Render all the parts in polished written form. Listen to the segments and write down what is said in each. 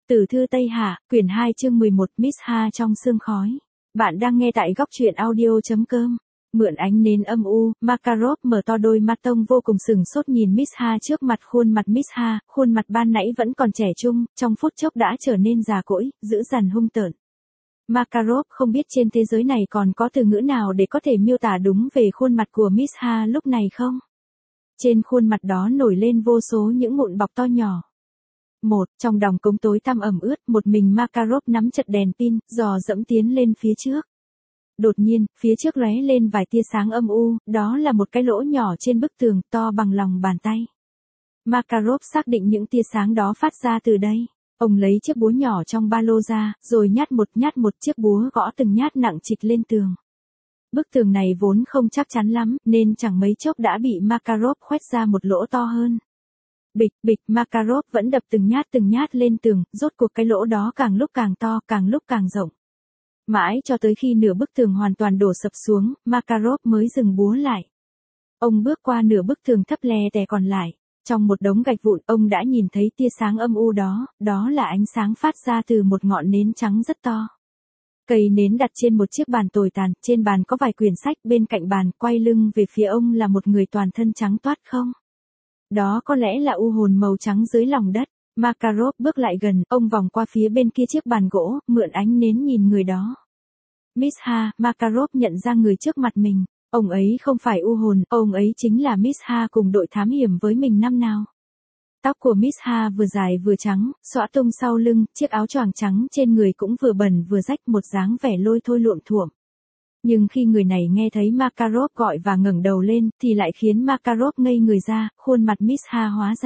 Tử thư Tây Hạ, quyển 2 chương 11, Miss Ha trong sương khói. Bạn đang nghe tại góc truyện audio.com. Mượn ánh nến âm u, Makarov mở to đôi mắt tông vô cùng sừng sốt nhìn Miss Ha trước mặt. Khuôn mặt Miss Ha, khuôn mặt ban nãy vẫn còn trẻ trung, trong phút chốc đã trở nên già cỗi, dữ dằn hung tợn. Makarov không biết trên thế giới này còn có từ ngữ nào để có thể miêu tả đúng về khuôn mặt của Miss Ha lúc này không? Trên khuôn mặt đó nổi lên vô số những mụn bọc to nhỏ. Trong đồng cống tối tăm ẩm ướt, một mình Makarov nắm chặt đèn pin, dò dẫm tiến lên phía trước. Đột nhiên, phía trước lóe lên vài tia sáng âm u, đó là một cái lỗ nhỏ trên bức tường, to bằng lòng bàn tay. Makarov xác định những tia sáng đó phát ra từ đây. Ông lấy chiếc búa nhỏ trong ba lô ra, rồi nhát một chiếc búa gõ từng nhát nặng trịch lên tường. Bức tường này vốn không chắc chắn lắm, nên chẳng mấy chốc đã bị Makarov khoét ra một lỗ to hơn. Bịch, Makarov vẫn đập từng nhát lên tường, rốt cuộc cái lỗ đó càng lúc càng to, càng lúc càng rộng. Mãi cho tới khi nửa bức tường hoàn toàn đổ sập xuống, Makarov mới dừng búa lại. Ông bước qua nửa bức tường thấp lè tè còn lại. Trong một đống gạch vụn, ông đã nhìn thấy tia sáng âm u đó là ánh sáng phát ra từ một ngọn nến trắng rất to. Cây nến đặt trên một chiếc bàn tồi tàn, trên bàn có vài quyển sách, bên cạnh bàn, quay lưng về phía ông là một người toàn thân trắng toát không? Đó có lẽ là u hồn màu trắng dưới lòng đất. Makarov bước lại gần, ông vòng qua phía bên kia chiếc bàn gỗ, mượn ánh nến nhìn người đó. Miss Ha, Makarov nhận ra người trước mặt mình. Ông ấy không phải u hồn, ông ấy chính là Miss Ha cùng đội thám hiểm với mình năm nào. Tóc của Miss Ha vừa dài vừa trắng, xõa tung sau lưng, chiếc áo choàng trắng trên người cũng vừa bẩn vừa rách, một dáng vẻ lôi thôi luộm thuộm. Nhưng khi người này nghe thấy Makarov gọi và ngẩng đầu lên, thì lại khiến Makarov ngây người ra, khuôn mặt Miss Ha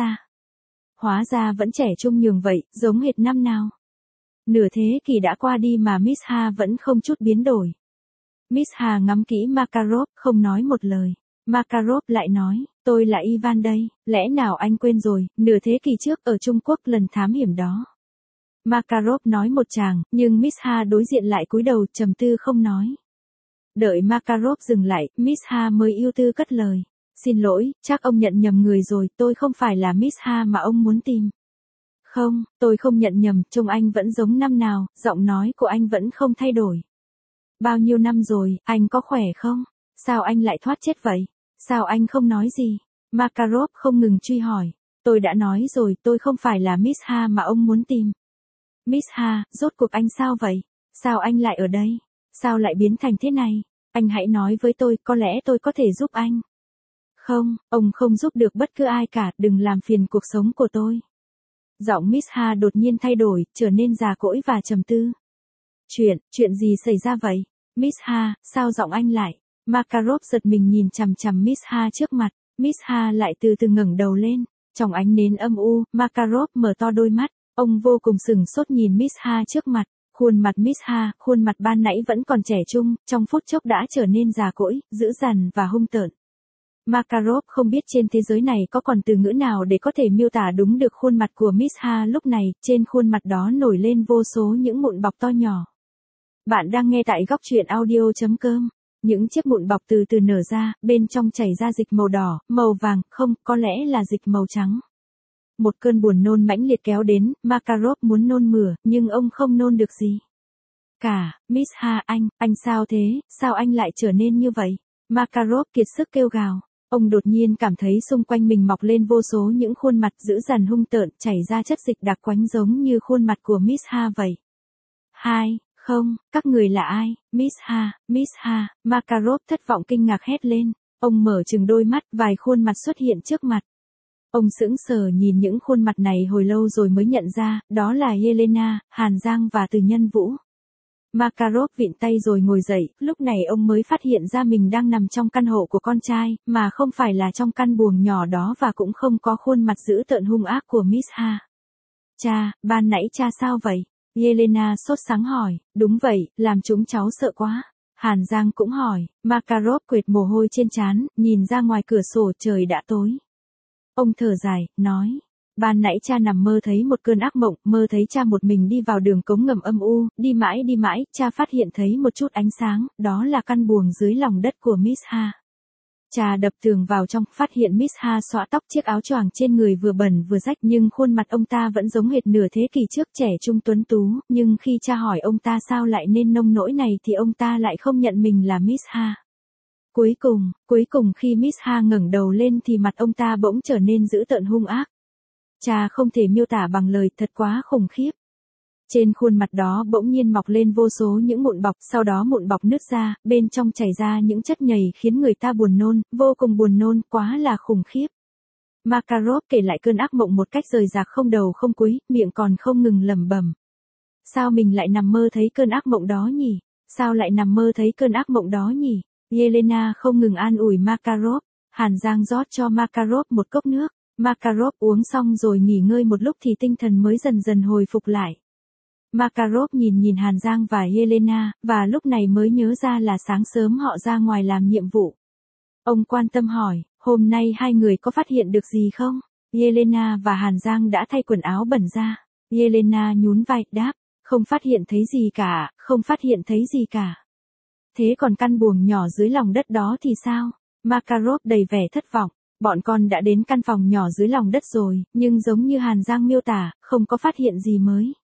hóa ra vẫn trẻ trung nhường vậy, giống hệt năm nào. Nửa thế kỷ đã qua đi mà Miss Ha vẫn không chút biến đổi. Miss Ha ngắm kỹ Makarov, không nói một lời. Makarov lại nói, tôi là Ivan đây, lẽ nào anh quên rồi, nửa thế kỷ trước ở Trung Quốc lần thám hiểm đó. Makarov nói một tràng, nhưng Miss Ha đối diện lại cúi đầu trầm tư không nói. Đợi Makarov dừng lại, Miss Ha mới ưu tư cất lời. Xin lỗi, chắc ông nhận nhầm người rồi, tôi không phải là Miss Ha mà ông muốn tìm. Không, tôi không nhận nhầm, trông anh vẫn giống năm nào, giọng nói của anh vẫn không thay đổi. Bao nhiêu năm rồi, anh có khỏe không? Sao anh lại thoát chết vậy? Sao anh không nói gì? Makarov không ngừng truy hỏi. Tôi đã nói rồi, tôi không phải là Miss Ha mà ông muốn tìm. Miss Ha, rốt cuộc anh sao vậy? Sao anh lại ở đây? Sao lại biến thành thế này? Anh hãy nói với tôi, có lẽ tôi có thể giúp anh. Không, ông không giúp được bất cứ ai cả, đừng làm phiền cuộc sống của tôi. Giọng Miss Ha đột nhiên thay đổi, trở nên già cỗi và trầm tư. Chuyện gì xảy ra vậy? Miss Ha, sao giọng anh lại? Makarov giật mình nhìn chằm chằm Miss Ha trước mặt. Miss Ha lại từ từ ngẩng đầu lên. Trong ánh nến âm u, Makarov mở to đôi mắt. Ông vô cùng sừng sốt nhìn Miss Ha trước mặt. Khuôn mặt Miss Ha, khuôn mặt ban nãy vẫn còn trẻ trung, trong phút chốc đã trở nên già cỗi, dữ dằn và hung tợn. Makarov không biết trên thế giới này có còn từ ngữ nào để có thể miêu tả đúng được khuôn mặt của Miss Ha lúc này, trên khuôn mặt đó nổi lên vô số những mụn bọc to nhỏ. Bạn đang nghe tại góc truyện audio.com. Những chiếc mụn bọc từ từ nở ra, bên trong chảy ra dịch màu đỏ, màu vàng, không, có lẽ là dịch màu trắng. Một cơn buồn nôn mãnh liệt kéo đến, Makarov muốn nôn mửa, nhưng ông không nôn được gì. Miss Ha, anh sao thế, sao anh lại trở nên như vậy? Makarov kiệt sức kêu gào. Ông đột nhiên cảm thấy xung quanh mình mọc lên vô số những khuôn mặt dữ dằn hung tợn, chảy ra chất dịch đặc quánh giống như khuôn mặt của Miss Ha vậy. Không, các người là ai? Miss Ha, Makarov thất vọng kinh ngạc hét lên. Ông mở trừng đôi mắt, vài khuôn mặt xuất hiện trước mặt. Ông sững sờ nhìn những khuôn mặt này hồi lâu rồi mới nhận ra, đó là Yelena, Hàn Giang và Từ Nhân Vũ. Makarov vịn tay rồi ngồi dậy, lúc này ông mới phát hiện ra mình đang nằm trong căn hộ của con trai, mà không phải là trong căn buồng nhỏ đó và cũng không có khuôn mặt dữ tợn hung ác của Miss Ha. Cha, ban nãy cha sao vậy? Yelena sốt sắng hỏi. Đúng vậy, làm chúng cháu sợ quá. Hàn Giang cũng hỏi. Makarov quệt mồ hôi trên trán, nhìn ra ngoài cửa sổ trời đã tối. Ông thở dài, nói. Ban nãy cha nằm mơ thấy một cơn ác mộng, mơ thấy cha một mình đi vào đường cống ngầm âm u, đi mãi, cha phát hiện thấy một chút ánh sáng, đó là căn buồng dưới lòng đất của Miss Ha. Trà đập tường vào trong, phát hiện Miss Ha xõa tóc, chiếc áo choàng trên người vừa bẩn vừa rách, nhưng khuôn mặt ông ta vẫn giống hệt nửa thế kỷ trước, trẻ trung tuấn tú, nhưng khi cha hỏi ông ta sao lại nên nông nỗi này thì ông ta lại không nhận mình là Miss Ha. Cuối cùng khi Miss Ha ngẩng đầu lên thì mặt ông ta bỗng trở nên dữ tợn hung ác. Trà không thể miêu tả bằng lời, thật quá khủng khiếp. Trên khuôn mặt đó bỗng nhiên mọc lên vô số những mụn bọc, sau đó mụn bọc nứt ra, bên trong chảy ra những chất nhầy khiến người ta buồn nôn, vô cùng buồn nôn, quá là khủng khiếp. Makarov kể lại cơn ác mộng một cách rời rạc không đầu không cuối, miệng còn không ngừng lẩm bẩm. Sao mình lại nằm mơ thấy cơn ác mộng đó nhỉ? Sao lại nằm mơ thấy cơn ác mộng đó nhỉ? Yelena không ngừng an ủi Makarov. Hàn Giang rót cho Makarov một cốc nước. Makarov uống xong rồi nghỉ ngơi một lúc thì tinh thần mới dần dần hồi phục lại. Makarov nhìn Hàn Giang và Yelena, và lúc này mới nhớ ra là sáng sớm họ ra ngoài làm nhiệm vụ. Ông quan tâm hỏi, hôm nay hai người có phát hiện được gì không? Yelena và Hàn Giang đã thay quần áo bẩn ra. Yelena nhún vai, đáp, không phát hiện thấy gì cả, không phát hiện thấy gì cả. Thế còn căn buồng nhỏ dưới lòng đất đó thì sao? Makarov đầy vẻ thất vọng. Bọn con đã đến căn phòng nhỏ dưới lòng đất rồi, nhưng giống như Hàn Giang miêu tả, không có phát hiện gì mới.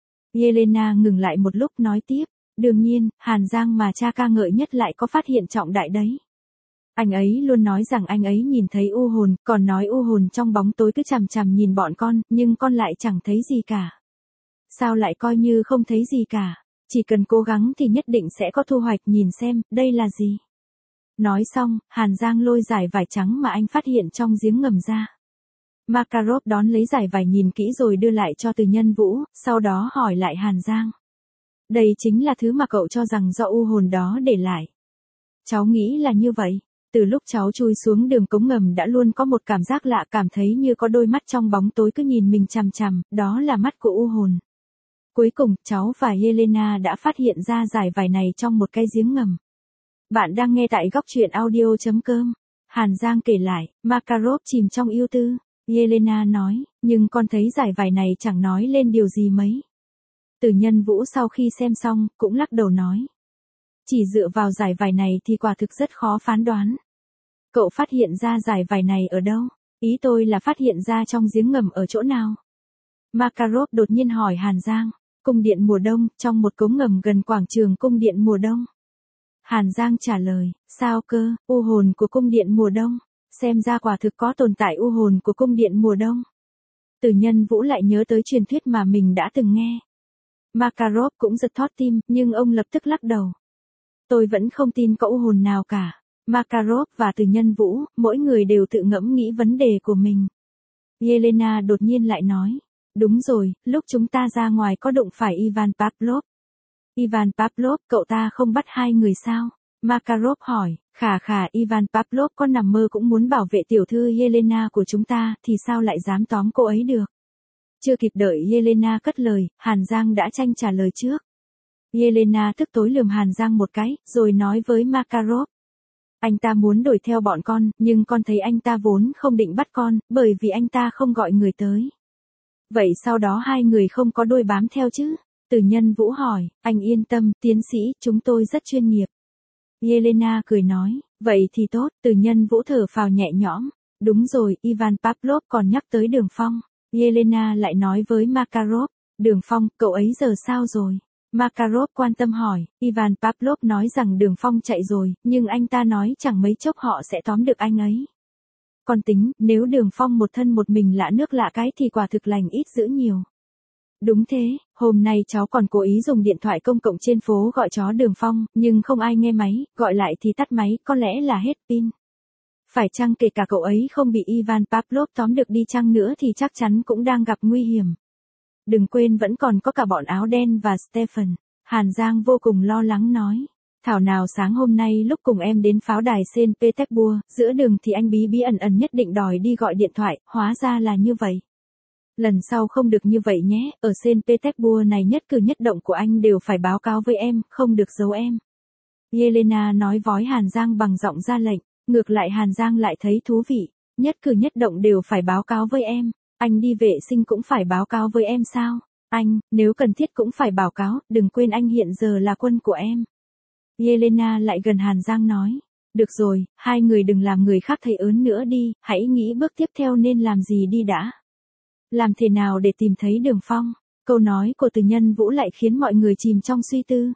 Yelena ngừng lại một lúc nói tiếp, đương nhiên, Hàn Giang mà cha ca ngợi nhất lại có phát hiện trọng đại đấy. Anh ấy luôn nói rằng anh ấy nhìn thấy u hồn, còn nói u hồn trong bóng tối cứ chằm chằm nhìn bọn con, nhưng con lại chẳng thấy gì cả. Sao lại coi như không thấy gì cả? Chỉ cần cố gắng thì nhất định sẽ có thu hoạch, nhìn xem, đây là gì? Nói xong, Hàn Giang lôi dải vải trắng mà anh phát hiện trong giếng ngầm ra. Makarov đón lấy dải vải nhìn kỹ rồi đưa lại cho Từ Nhân Vũ, sau đó hỏi lại Hàn Giang. Đây chính là thứ mà cậu cho rằng do u hồn đó để lại. Cháu nghĩ là như vậy. Từ lúc cháu chui xuống đường cống ngầm đã luôn có một cảm giác lạ, cảm thấy như có đôi mắt trong bóng tối cứ nhìn mình chằm chằm, đó là mắt của u hồn. Cuối cùng, cháu và Yelena đã phát hiện ra dải vải này trong một cái giếng ngầm. Bạn đang nghe tại góc truyện audio.com. Hàn Giang kể lại, Makarov chìm trong ưu tư. Yelena nói, nhưng con thấy dải vải này chẳng nói lên điều gì mấy. Từ Nhân Vũ sau khi xem xong, cũng lắc đầu nói. Chỉ dựa vào dải vải này thì quả thực rất khó phán đoán. Cậu phát hiện ra dải vải này ở đâu? Ý tôi là phát hiện ra trong giếng ngầm ở chỗ nào? Makarov đột nhiên hỏi Hàn Giang. Cung điện mùa đông, trong một cống ngầm gần quảng trường cung điện mùa đông. Hàn Giang trả lời, sao cơ, u hồn của cung điện mùa đông? Xem ra quả thực có tồn tại u hồn của cung điện mùa đông. Từ Nhân Vũ lại nhớ tới truyền thuyết mà mình đã từng nghe. Makarov cũng giật thót tim, nhưng ông lập tức lắc đầu. Tôi vẫn không tin có u hồn nào cả. Makarov và Từ Nhân Vũ, mỗi người đều tự ngẫm nghĩ vấn đề của mình. Yelena đột nhiên lại nói. Đúng rồi, lúc chúng ta ra ngoài có đụng phải Ivan Pavlov. Ivan Pavlov, cậu ta không bắt hai người sao? Makarov hỏi, khà, Ivan Pavlov có nằm mơ cũng muốn bảo vệ tiểu thư Yelena của chúng ta, thì sao lại dám tóm cô ấy được? Chưa kịp đợi Yelena cất lời, Hàn Giang đã tranh trả lời trước. Yelena tức tối lườm Hàn Giang một cái, rồi nói với Makarov. Anh ta muốn đuổi theo bọn con, nhưng con thấy anh ta vốn không định bắt con, bởi vì anh ta không gọi người tới. Vậy sau đó hai người không có đuôi bám theo chứ? Từ Nhân Vũ hỏi, anh yên tâm, tiến sĩ, chúng tôi rất chuyên nghiệp. Yelena cười nói, vậy thì tốt, Từ Nhân Vũ thở phào nhẹ nhõm. Đúng rồi, Ivan Pavlov còn nhắc tới Đường Phong. Yelena lại nói với Makarov, Đường Phong, cậu ấy giờ sao rồi? Makarov quan tâm hỏi, Ivan Pavlov nói rằng Đường Phong chạy rồi, nhưng anh ta nói chẳng mấy chốc họ sẽ tóm được anh ấy. Còn tính, nếu Đường Phong một thân một mình lạ nước lạ cái thì quả thực lành ít dữ nhiều. Đúng thế, hôm nay cháu còn cố ý dùng điện thoại công cộng trên phố gọi chó Đường Phong, nhưng không ai nghe máy, gọi lại thì tắt máy, có lẽ là hết pin. Phải chăng kể cả cậu ấy không bị Ivan Pavlov tóm được đi chăng nữa thì chắc chắn cũng đang gặp nguy hiểm. Đừng quên vẫn còn có cả bọn áo đen và Stephen. Hàn Giang vô cùng lo lắng nói. Thảo nào sáng hôm nay lúc cùng em đến pháo đài Saint Petersburg, giữa đường thì anh bí ẩn nhất định đòi đi gọi điện thoại, hóa ra là như vậy. Lần sau không được như vậy nhé, ở Saint Petersburg này nhất cử nhất động của anh đều phải báo cáo với em, không được giấu em. Yelena nói với Hàn Giang bằng giọng ra lệnh, ngược lại Hàn Giang lại thấy thú vị, nhất cử nhất động đều phải báo cáo với em, anh đi vệ sinh cũng phải báo cáo với em sao? Anh, nếu cần thiết cũng phải báo cáo, đừng quên anh hiện giờ là quân của em. Yelena lại gần Hàn Giang nói, Được rồi, hai người đừng làm người khác thấy ớn nữa đi, hãy nghĩ bước tiếp theo nên làm gì đi đã. Làm thế nào để tìm thấy Đường Phong? Câu nói của Từ Nhân Vũ lại khiến mọi người chìm trong suy tư.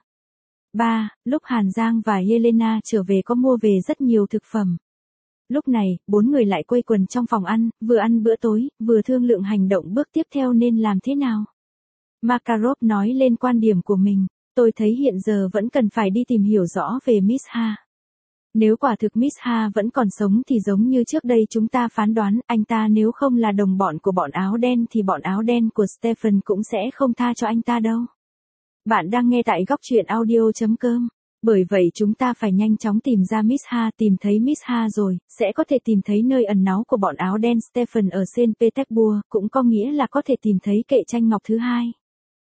3. Lúc Hàn Giang và Yelena trở về có mua về rất nhiều thực phẩm. Lúc này, bốn người lại quây quần trong phòng ăn bữa tối, vừa thương lượng hành động bước tiếp theo nên làm thế nào. Makarov nói lên quan điểm của mình, tôi thấy hiện giờ vẫn cần phải đi tìm hiểu rõ về Miss Ha. Nếu quả thực Miss Ha vẫn còn sống thì giống như trước đây chúng ta phán đoán, anh ta nếu không là đồng bọn của bọn áo đen thì bọn áo đen của Stephen cũng sẽ không tha cho anh ta đâu. Bạn đang nghe tại góc truyện audio.com. Bởi vậy chúng ta phải nhanh chóng tìm ra Miss Ha, tìm thấy Miss Ha rồi, sẽ có thể tìm thấy nơi ẩn náu của bọn áo đen Stephen ở Saint Petersburg, cũng có nghĩa là có thể tìm thấy kệ tranh ngọc thứ hai.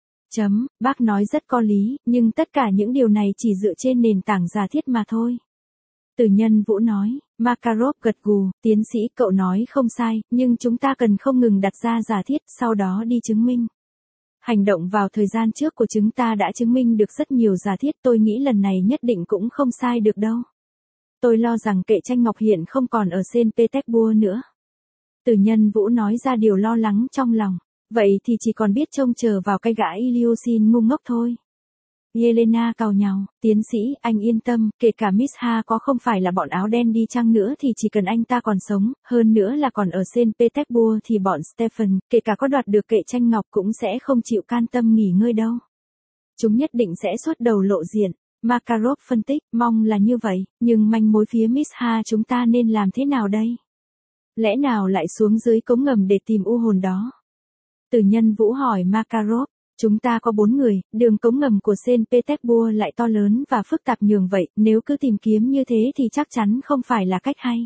Bác nói rất có lý, nhưng tất cả những điều này chỉ dựa trên nền tảng giả thiết mà thôi. Từ Nhân Vũ nói, Makarov gật gù, tiến sĩ cậu nói không sai, nhưng chúng ta cần không ngừng đặt ra giả thiết, sau đó đi chứng minh. Hành động vào thời gian trước của chúng ta đã chứng minh được rất nhiều giả thiết, tôi nghĩ lần này nhất định cũng không sai được đâu. Tôi lo rằng kệ tranh ngọc hiện không còn ở Saint Petersburg nữa. Từ Nhân Vũ nói ra điều lo lắng trong lòng, vậy thì chỉ còn biết trông chờ vào cái gã Ilyushin ngu ngốc thôi. Yelena cau nhàu, tiến sĩ, anh yên tâm, kể cả Miss Ha có không phải là bọn áo đen đi chăng nữa thì chỉ cần anh ta còn sống, hơn nữa là còn ở Saint Petersburg thì bọn Stephen, kể cả có đoạt được kệ tranh ngọc cũng sẽ không chịu can tâm nghỉ ngơi đâu. Chúng nhất định sẽ xuất đầu lộ diện. Makarov phân tích, mong là như vậy, nhưng manh mối phía Miss Ha chúng ta nên làm thế nào đây? Lẽ nào lại xuống dưới cống ngầm để tìm u hồn đó? Từ Nhân Vũ hỏi Makarov. Chúng ta có 4 người, đường cống ngầm của Saint Petersburg lại to lớn và phức tạp nhường vậy, nếu cứ tìm kiếm như thế thì chắc chắn không phải là cách hay.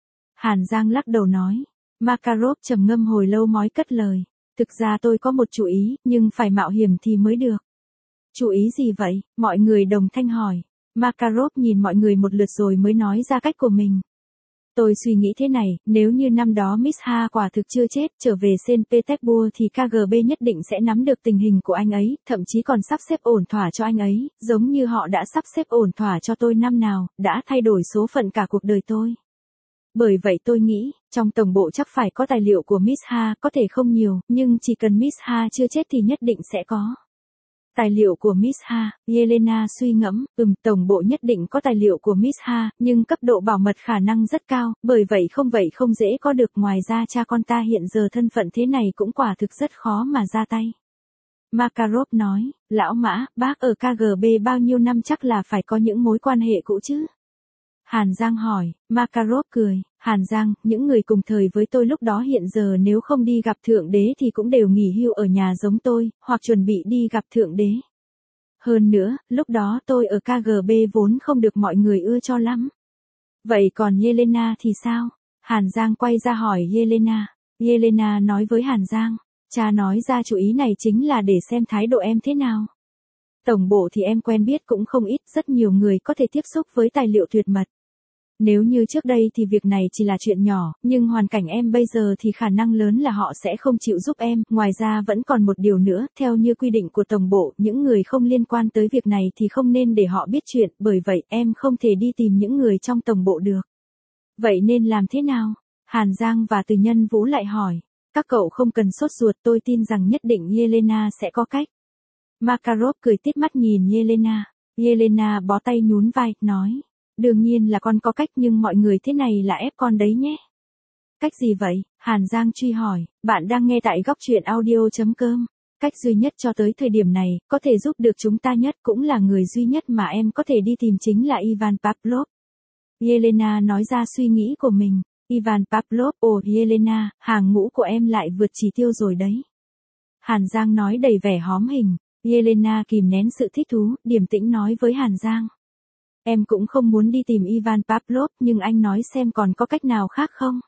Hàn Giang lắc đầu nói. Makarov trầm ngâm hồi lâu mới cất lời. Thực ra tôi có một chủ ý, nhưng phải mạo hiểm thì mới được. Chủ ý gì vậy? Mọi người đồng thanh hỏi. Makarov nhìn mọi người một lượt rồi mới nói ra cách của mình. Tôi suy nghĩ thế này, nếu như năm đó Miss Ha quả thực chưa chết, trở về Saint Petersburg thì KGB nhất định sẽ nắm được tình hình của anh ấy, thậm chí còn sắp xếp ổn thỏa cho anh ấy, giống như họ đã sắp xếp ổn thỏa cho tôi năm nào, đã thay đổi số phận cả cuộc đời tôi. Bởi vậy tôi nghĩ, trong tổng bộ chắc phải có tài liệu của Miss Ha, có thể không nhiều, nhưng chỉ cần Miss Ha chưa chết thì nhất định sẽ có. Tài liệu của Miss Ha, Yelena suy ngẫm, tổng bộ nhất định có tài liệu của Miss Ha, nhưng cấp độ bảo mật khả năng rất cao, bởi vậy không dễ có được, ngoài ra cha con ta hiện giờ thân phận thế này cũng quả thực rất khó mà ra tay. Makarov nói, lão Mã, bác ở KGB bao nhiêu năm chắc là phải có những mối quan hệ cũ chứ? Hàn Giang hỏi, Makarov cười, Hàn Giang, những người cùng thời với tôi lúc đó hiện giờ nếu không đi gặp Thượng Đế thì cũng đều nghỉ hưu ở nhà giống tôi, hoặc chuẩn bị đi gặp Thượng Đế. Hơn nữa, lúc đó tôi ở KGB vốn không được mọi người ưa cho lắm. Vậy còn Yelena thì sao? Hàn Giang quay ra hỏi Yelena. Yelena nói với Hàn Giang, cha nói ra chủ ý này chính là để xem thái độ em thế nào. Tổng bộ thì em quen biết cũng không ít, rất nhiều người có thể tiếp xúc với tài liệu tuyệt mật. Nếu như trước đây thì việc này chỉ là chuyện nhỏ, nhưng hoàn cảnh em bây giờ thì khả năng lớn là họ sẽ không chịu giúp em. Ngoài ra vẫn còn một điều nữa, theo như quy định của tổng bộ, những người không liên quan tới việc này thì không nên để họ biết chuyện, bởi vậy em không thể đi tìm những người trong tổng bộ được. Vậy nên làm thế nào? Hàn Giang và Từ Nhân Vũ lại hỏi. Các cậu không cần sốt ruột, tôi tin rằng nhất định Yelena sẽ có cách. Makarov cười tít mắt nhìn Yelena. Yelena bó tay nhún vai, nói. Đương nhiên là con có cách, nhưng mọi người thế này là ép con đấy nhé. Cách gì vậy? Hàn Giang truy hỏi. Bạn đang nghe tại góc truyện audio.com. Cách duy nhất cho tới thời điểm này, có thể giúp được chúng ta nhất, cũng là người duy nhất mà em có thể đi tìm chính là Ivan Pavlov. Yelena nói ra suy nghĩ của mình. Ivan Pavlov, ồ Yelena, hàng ngũ của em lại vượt chỉ tiêu rồi đấy. Hàn Giang nói đầy vẻ hóm hình. Yelena kìm nén sự thích thú, điềm tĩnh nói với Hàn Giang. Em cũng không muốn đi tìm Ivan Pavlov, nhưng anh nói xem còn có cách nào khác không?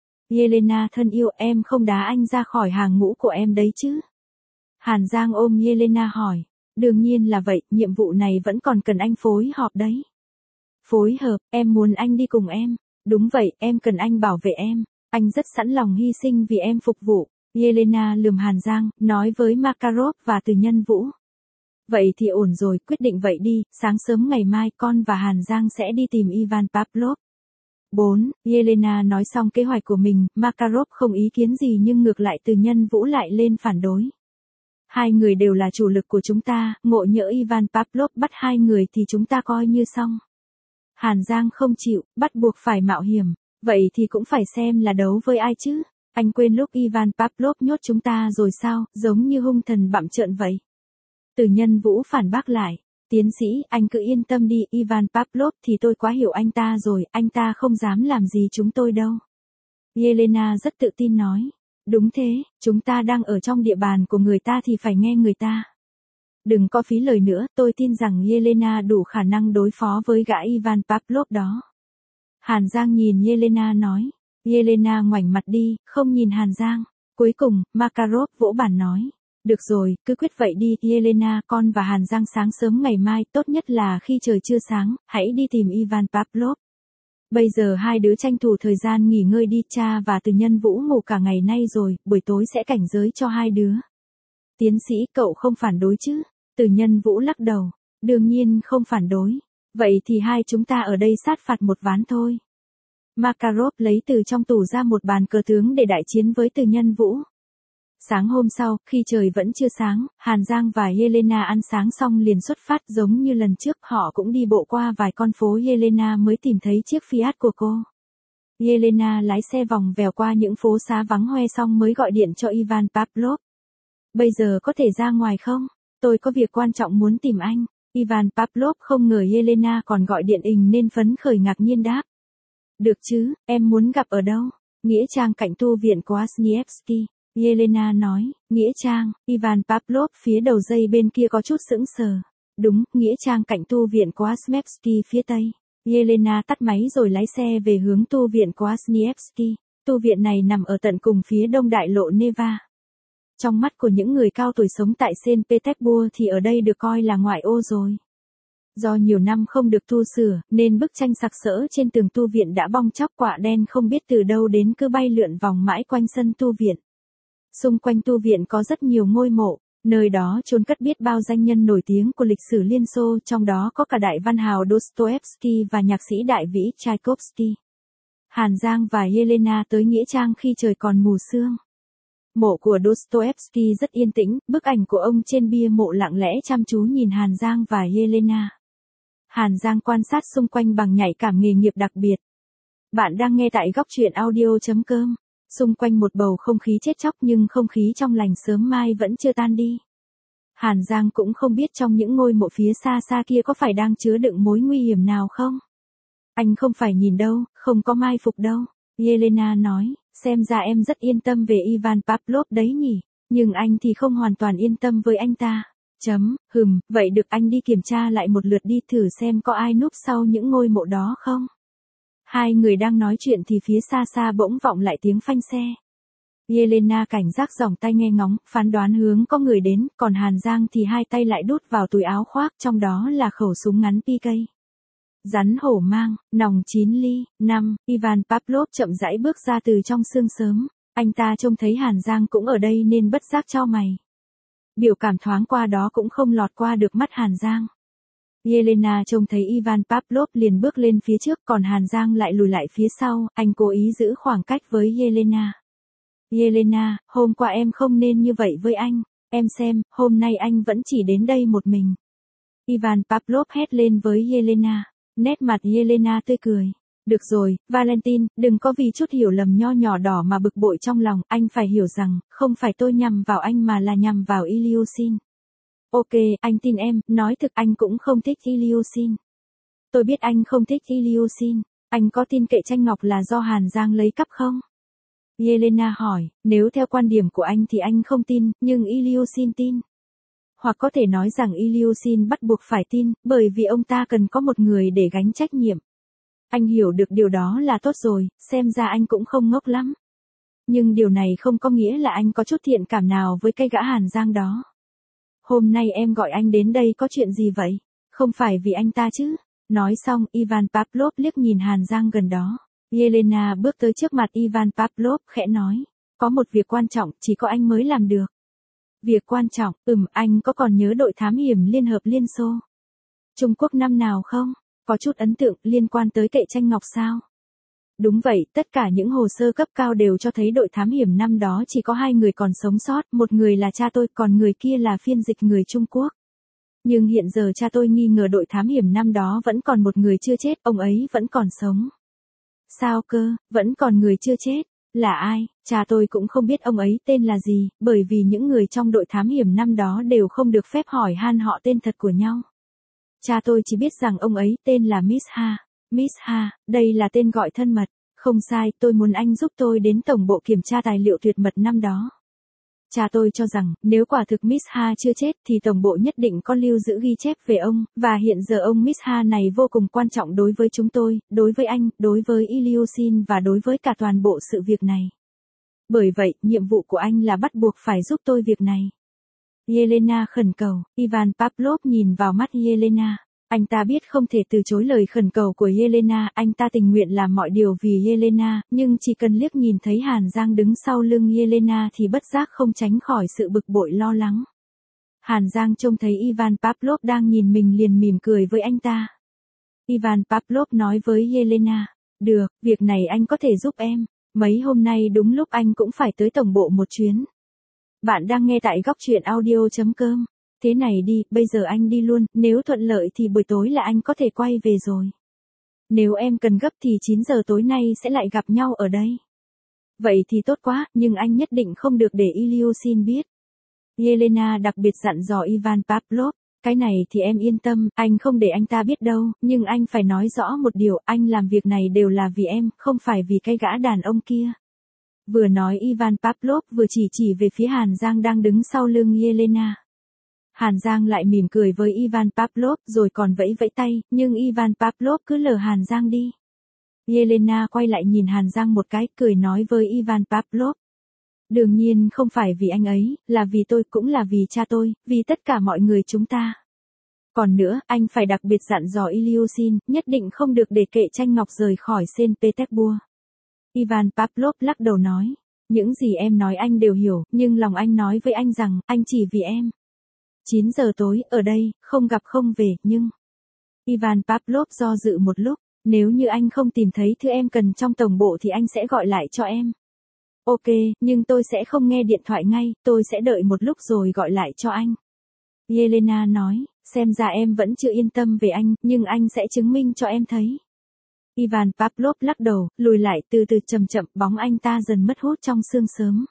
Yelena thân yêu, em không đá anh ra khỏi hàng ngũ của em đấy chứ? Hàn Giang ôm Yelena hỏi. Đương nhiên là vậy, nhiệm vụ này vẫn còn cần anh phối hợp đấy. Phối hợp, em muốn anh đi cùng em. Đúng vậy, em cần anh bảo vệ em. Anh rất sẵn lòng hy sinh vì em phục vụ. Yelena lườm Hàn Giang, nói với Makarov và Từ Nhân Vũ. Vậy thì ổn rồi, quyết định vậy đi, sáng sớm ngày mai con và Hàn Giang sẽ đi tìm Ivan Pavlov. 4. Yelena nói xong kế hoạch của mình, Makarov không ý kiến gì nhưng ngược lại Từ Nhân Vũ lại lên phản đối. Hai người đều là chủ lực của chúng ta, ngộ nhỡ Ivan Pavlov bắt hai người thì chúng ta coi như xong. Hàn Giang không chịu, bắt buộc phải mạo hiểm. Vậy thì cũng phải xem là đấu với ai chứ. Anh quên lúc Ivan Pavlov nhốt chúng ta rồi sao, giống như hung thần bặm trợn vậy. Từ Nhân Vũ phản bác lại. Tiến sĩ, anh cứ yên tâm đi, Ivan Pavlov thì tôi quá hiểu anh ta rồi, anh ta không dám làm gì chúng tôi đâu. Yelena rất tự tin nói. Đúng thế, chúng ta đang ở trong địa bàn của người ta thì phải nghe người ta. Đừng có phí lời nữa, tôi tin rằng Yelena đủ khả năng đối phó với gã Ivan Pavlov đó. Hàn Giang nhìn Yelena nói. Yelena ngoảnh mặt đi, không nhìn Hàn Giang. Cuối cùng, Makarov vỗ bàn nói. Được rồi, cứ quyết vậy đi, Yelena, con và Hàn Giang sáng sớm ngày mai, tốt nhất là khi trời chưa sáng, hãy đi tìm Ivan Pavlov. Bây giờ hai đứa tranh thủ thời gian nghỉ ngơi đi, cha và Từ Nhân Vũ ngủ cả ngày nay rồi, buổi tối sẽ cảnh giới cho hai đứa. Tiến sĩ, cậu không phản đối chứ? Từ Nhân Vũ lắc đầu. Đương nhiên không phản đối. Vậy thì hai chúng ta ở đây sát phạt một ván thôi. Makarov lấy từ trong tủ ra một bàn cờ tướng để đại chiến với Từ Nhân Vũ. Sáng hôm sau, khi trời vẫn chưa sáng, Hàn Giang và Yelena ăn sáng xong liền xuất phát giống như lần trước, họ cũng đi bộ qua vài con phố Yelena mới tìm thấy chiếc Fiat của cô. Yelena lái xe vòng vèo qua những phố xá vắng hoe xong mới gọi điện cho Ivan Pavlov. Bây giờ có thể ra ngoài không? Tôi có việc quan trọng muốn tìm anh. Ivan Pavlov không ngờ Yelena còn gọi điện nên phấn khởi ngạc nhiên đáp. Được chứ, em muốn gặp ở đâu? Nghĩa trang cạnh tu viện Kwasniewski. Yelena nói, nghĩa trang, Ivan Pavlov phía đầu dây bên kia có chút sững sờ. Đúng, nghĩa trang cạnh tu viện Kwasniewski phía tây. Yelena tắt máy rồi lái xe về hướng tu viện Kwasniewski. Tu viện này nằm ở tận cùng phía đông đại lộ Neva. Trong mắt của những người cao tuổi sống tại Saint Petersburg thì ở đây được coi là ngoại ô rồi. Do nhiều năm không được tu sửa, nên bức tranh sặc sỡ trên tường tu viện đã bong tróc, quạ đen không biết từ đâu đến cứ bay lượn vòng mãi quanh sân tu viện. Xung quanh tu viện có rất nhiều ngôi mộ, nơi đó chôn cất biết bao danh nhân nổi tiếng của lịch sử Liên Xô, trong đó có cả đại văn hào Dostoevsky và nhạc sĩ đại vĩ Tchaikovsky. Hàn Giang và Yelena tới nghĩa trang khi trời còn mù sương. Mộ của Dostoevsky rất yên tĩnh, bức ảnh của ông trên bia mộ lặng lẽ chăm chú nhìn Hàn Giang và Yelena. Hàn Giang quan sát xung quanh bằng nhạy cảm nghề nghiệp đặc biệt. Bạn đang nghe tại góc truyện audio.com. Xung quanh một bầu không khí chết chóc nhưng không khí trong lành sớm mai vẫn chưa tan đi. Hàn Giang cũng không biết trong những ngôi mộ phía xa xa kia có phải đang chứa đựng mối nguy hiểm nào không. Anh không phải nhìn đâu, không có mai phục đâu. Yelena nói, xem ra em rất yên tâm về Ivan Pavlov đấy nhỉ, nhưng anh thì không hoàn toàn yên tâm với anh ta. Vậy được, anh đi kiểm tra lại một lượt đi, thử xem có ai núp sau những ngôi mộ đó không. Hai người đang nói chuyện thì phía xa xa bỗng vọng lại tiếng phanh xe. Yelena cảnh giác giỏng tai nghe ngóng, phán đoán hướng có người đến, còn Hàn Giang thì hai tay lại đút vào túi áo khoác, trong đó là khẩu súng ngắn PK. Rắn hổ mang, nòng 9 ly. 5. Ivan Pavlov chậm rãi bước ra từ trong sương sớm. Anh ta trông thấy Hàn Giang cũng ở đây nên bất giác chau mày. Biểu cảm thoáng qua đó cũng không lọt qua được mắt Hàn Giang. Yelena trông thấy Ivan Pavlov liền bước lên phía trước, còn Hàn Giang lại lùi lại phía sau, anh cố ý giữ khoảng cách với Yelena. Yelena, hôm qua em không nên như vậy với anh, em xem, hôm nay anh vẫn chỉ đến đây một mình. Ivan Pavlov hét lên với Yelena, nét mặt Yelena tươi cười. Được rồi, Valentine, đừng có vì chút hiểu lầm nho nhỏ đỏ mà bực bội trong lòng, anh phải hiểu rằng, không phải tôi nhằm vào anh mà là nhằm vào Ilyushin. Ok, anh tin em, nói thực anh cũng không thích Ilyushin. Tôi biết anh không thích Ilyushin, anh có tin kệ tranh ngọc là do Hàn Giang lấy cắp không? Yelena hỏi, nếu theo quan điểm của anh thì anh không tin, nhưng Ilyushin tin. Hoặc có thể nói rằng Ilyushin bắt buộc phải tin, bởi vì ông ta cần có một người để gánh trách nhiệm. Anh hiểu được điều đó là tốt rồi, xem ra anh cũng không ngốc lắm. Nhưng điều này không có nghĩa là anh có chút thiện cảm nào với cái gã Hàn Giang đó. Hôm nay em gọi anh đến đây có chuyện gì vậy? Không phải vì anh ta chứ? Nói xong, Ivan Pavlov liếc nhìn Hàn Giang gần đó. Yelena bước tới trước mặt Ivan Pavlov khẽ nói. Có một việc quan trọng, chỉ có anh mới làm được. Việc quan trọng, anh có còn nhớ đội thám hiểm Liên hợp Liên Xô Trung Quốc năm nào không? Có chút ấn tượng liên quan tới Kệ Tranh Ngọc sao? Đúng vậy, tất cả những hồ sơ cấp cao đều cho thấy đội thám hiểm năm đó chỉ có 2 người còn sống sót, một người là cha tôi, còn người kia là phiên dịch người Trung Quốc. Nhưng hiện giờ cha tôi nghi ngờ đội thám hiểm năm đó vẫn còn một người chưa chết, ông ấy vẫn còn sống. Sao cơ, vẫn còn người chưa chết? Là ai? Cha tôi cũng không biết ông ấy tên là gì, bởi vì những người trong đội thám hiểm năm đó đều không được phép hỏi han họ tên thật của nhau. Cha tôi chỉ biết rằng ông ấy tên là Miss Ha. Miss Ha, đây là tên gọi thân mật. Không sai, tôi muốn anh giúp tôi đến tổng bộ kiểm tra tài liệu tuyệt mật năm đó. Cha tôi cho rằng, nếu quả thực Miss Ha chưa chết thì tổng bộ nhất định có lưu giữ ghi chép về ông, và hiện giờ ông Miss Ha này vô cùng quan trọng đối với chúng tôi, đối với anh, đối với Ilyushin và đối với cả toàn bộ sự việc này. Bởi vậy, nhiệm vụ của anh là bắt buộc phải giúp tôi việc này. Yelena khẩn cầu, Ivan Pavlov nhìn vào mắt Yelena. Anh ta biết không thể từ chối lời khẩn cầu của Yelena, anh ta tình nguyện làm mọi điều vì Yelena, nhưng chỉ cần liếc nhìn thấy Hàn Giang đứng sau lưng Yelena thì bất giác không tránh khỏi sự bực bội lo lắng. Hàn Giang trông thấy Ivan Pavlov đang nhìn mình liền mỉm cười với anh ta. Ivan Pavlov nói với Yelena, được, việc này anh có thể giúp em, mấy hôm nay đúng lúc anh cũng phải tới tổng bộ một chuyến. Bạn đang nghe tại góc truyện audio.com. Thế này đi, bây giờ anh đi luôn, nếu thuận lợi thì buổi tối là anh có thể quay về rồi. Nếu em cần gấp thì 9 giờ tối nay sẽ lại gặp nhau ở đây. Vậy thì tốt quá, nhưng anh nhất định không được để Ilyushin biết. Yelena đặc biệt dặn dò Ivan Pavlov, cái này thì em yên tâm, anh không để anh ta biết đâu, nhưng anh phải nói rõ một điều, anh làm việc này đều là vì em, không phải vì cái gã đàn ông kia. Vừa nói Ivan Pavlov vừa chỉ về phía Hàn Giang đang đứng sau lưng Yelena. Hàn Giang lại mỉm cười với Ivan Pavlov rồi còn vẫy vẫy tay, nhưng Ivan Pavlov cứ lờ Hàn Giang đi. Yelena quay lại nhìn Hàn Giang một cái, cười nói với Ivan Pavlov. Đương nhiên không phải vì anh ấy, là vì tôi, cũng là vì cha tôi, vì tất cả mọi người chúng ta. Còn nữa, anh phải đặc biệt dặn dò Ilyushin, nhất định không được để Kệ Tranh Ngọc rời khỏi Saint Petersburg. Ivan Pavlov lắc đầu nói, những gì em nói anh đều hiểu, nhưng lòng anh nói với anh rằng, anh chỉ vì em. 9 giờ tối, ở đây, không gặp không về, nhưng... Ivan Pavlov do dự một lúc, nếu như anh không tìm thấy thứ em cần trong tổng bộ thì anh sẽ gọi lại cho em. Ok, nhưng tôi sẽ không nghe điện thoại ngay, tôi sẽ đợi một lúc rồi gọi lại cho anh. Yelena nói, xem ra em vẫn chưa yên tâm về anh, nhưng anh sẽ chứng minh cho em thấy. Ivan Pavlov lắc đầu, lùi lại từ từ chậm chậm, bóng anh ta dần mất hút trong sương sớm.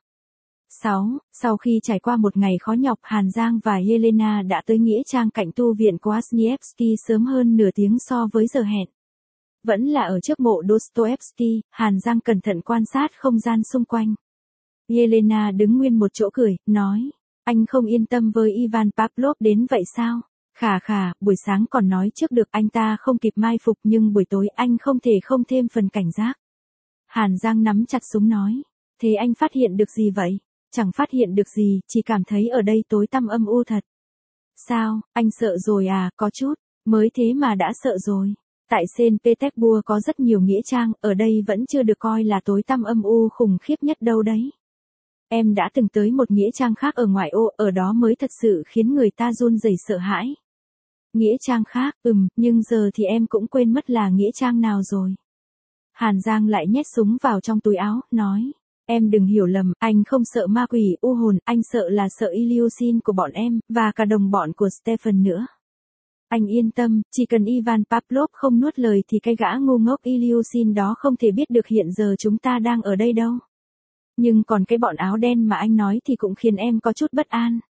6. Sau khi trải qua một ngày khó nhọc, Hàn Giang và Yelena đã tới nghĩa trang cạnh tu viện Kwasniewski sớm hơn nửa tiếng so với giờ hẹn. Vẫn là ở trước mộ Dostoevsky, Hàn Giang cẩn thận quan sát không gian xung quanh. Yelena đứng nguyên một chỗ cười, nói, anh không yên tâm với Ivan Pavlov đến vậy sao? Khà, buổi sáng còn nói trước được anh ta không kịp mai phục nhưng buổi tối anh không thể không thêm phần cảnh giác. Hàn Giang nắm chặt súng nói, thế anh phát hiện được gì vậy? Chẳng phát hiện được gì, chỉ cảm thấy ở đây tối tăm âm u thật. Sao, anh sợ rồi à, có chút, mới thế mà đã sợ rồi. Tại Saint Petersburg có rất nhiều nghĩa trang, ở đây vẫn chưa được coi là tối tăm âm u khủng khiếp nhất đâu đấy. Em đã từng tới một nghĩa trang khác ở ngoại ô, ở đó mới thật sự khiến người ta run rẩy sợ hãi. Nghĩa trang khác, nhưng giờ thì em cũng quên mất là nghĩa trang nào rồi. Hàn Giang lại nhét súng vào trong túi áo, nói. Em đừng hiểu lầm, anh không sợ ma quỷ, u hồn, anh sợ là sợ Ilyushin của bọn em, và cả đồng bọn của Stefan nữa. Anh yên tâm, chỉ cần Ivan Pavlov không nuốt lời thì cái gã ngu ngốc Ilyushin đó không thể biết được hiện giờ chúng ta đang ở đây đâu. Nhưng còn cái bọn áo đen mà anh nói thì cũng khiến em có chút bất an.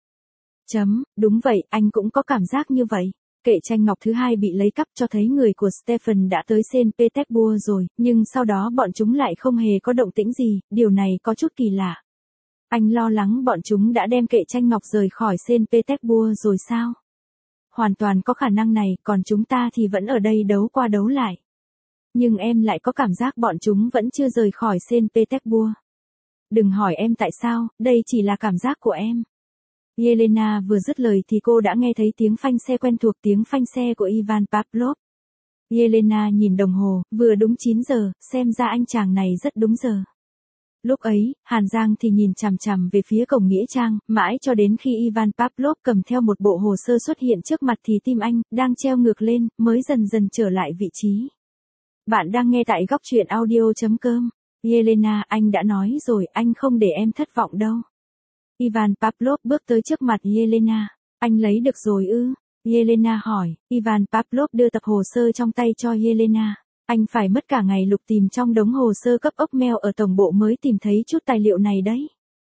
Đúng vậy, anh cũng có cảm giác như vậy. Kệ Tranh Ngọc thứ hai bị lấy cắp cho thấy người của Stefan đã tới Saint Petersburg rồi, nhưng sau đó bọn chúng lại không hề có động tĩnh gì, điều này có chút kỳ lạ. Anh lo lắng bọn chúng đã đem Kệ Tranh Ngọc rời khỏi Saint Petersburg rồi sao? Hoàn toàn có khả năng này, còn chúng ta thì vẫn ở đây đấu qua đấu lại. Nhưng em lại có cảm giác bọn chúng vẫn chưa rời khỏi Saint Petersburg. Đừng hỏi em tại sao, đây chỉ là cảm giác của em. Yelena vừa dứt lời thì cô đã nghe thấy tiếng phanh xe quen thuộc, tiếng phanh xe của Ivan Pavlov. Yelena nhìn đồng hồ, vừa đúng 9 giờ, xem ra anh chàng này rất đúng giờ. Lúc ấy, Hàn Giang thì nhìn chằm chằm về phía cổng nghĩa trang, mãi cho đến khi Ivan Pavlov cầm theo một bộ hồ sơ xuất hiện trước mặt thì tim anh, đang treo ngược lên, mới dần dần trở lại vị trí. Bạn đang nghe tại góc truyện audio.com. Yelena, anh đã nói rồi, anh không để em thất vọng đâu. Ivan Pavlov bước tới trước mặt Yelena. Anh lấy được rồi ư? Yelena hỏi. Ivan Pavlov đưa tập hồ sơ trong tay cho Yelena. Anh phải mất cả ngày lục tìm trong đống hồ sơ cấp ốc mail ở tổng bộ mới tìm thấy chút tài liệu này đấy.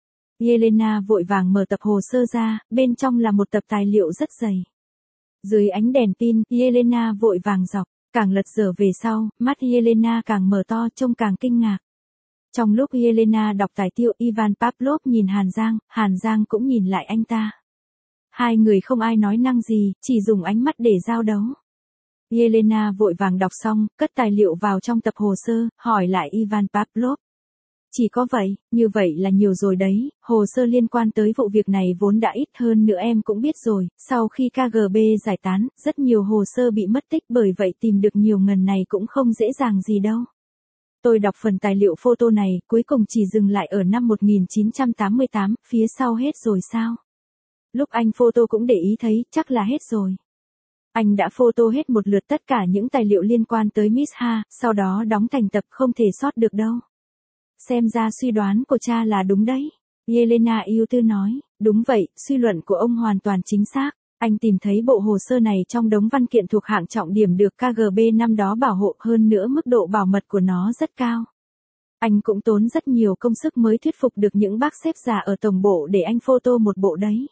Yelena vội vàng mở tập hồ sơ ra, bên trong là một tập tài liệu rất dày. Dưới ánh đèn pin, Yelena vội vàng dọc, càng lật dở về sau, mắt Yelena càng mở to, trông càng kinh ngạc. Trong lúc Yelena đọc tài liệu, Ivan Pavlov nhìn Hàn Giang cũng nhìn lại anh ta. Hai người không ai nói năng gì, chỉ dùng ánh mắt để giao đấu. Yelena vội vàng đọc xong, cất tài liệu vào trong tập hồ sơ, hỏi lại Ivan Pavlov. Chỉ có vậy, như vậy là nhiều rồi đấy, hồ sơ liên quan tới vụ việc này vốn đã ít, hơn nữa em cũng biết rồi, sau khi KGB giải tán, rất nhiều hồ sơ bị mất tích, bởi vậy tìm được nhiều ngần này cũng không dễ dàng gì đâu. Tôi đọc phần tài liệu photo này, cuối cùng chỉ dừng lại ở năm 1988, phía sau hết rồi sao? Lúc anh photo cũng để ý thấy, chắc là hết rồi. Anh đã photo hết một lượt tất cả những tài liệu liên quan tới Miss Ha, sau đó đóng thành tập, không thể sót được đâu. Xem ra suy đoán của cha là đúng đấy. Yelena ưu tư nói, đúng vậy, suy luận của ông hoàn toàn chính xác. Anh tìm thấy bộ hồ sơ này trong đống văn kiện thuộc hạng trọng điểm được KGB năm đó bảo hộ, hơn nữa mức độ bảo mật của nó rất cao. Anh cũng tốn rất nhiều công sức mới thuyết phục được những bác xếp già ở tổng bộ để anh photo một bộ đấy.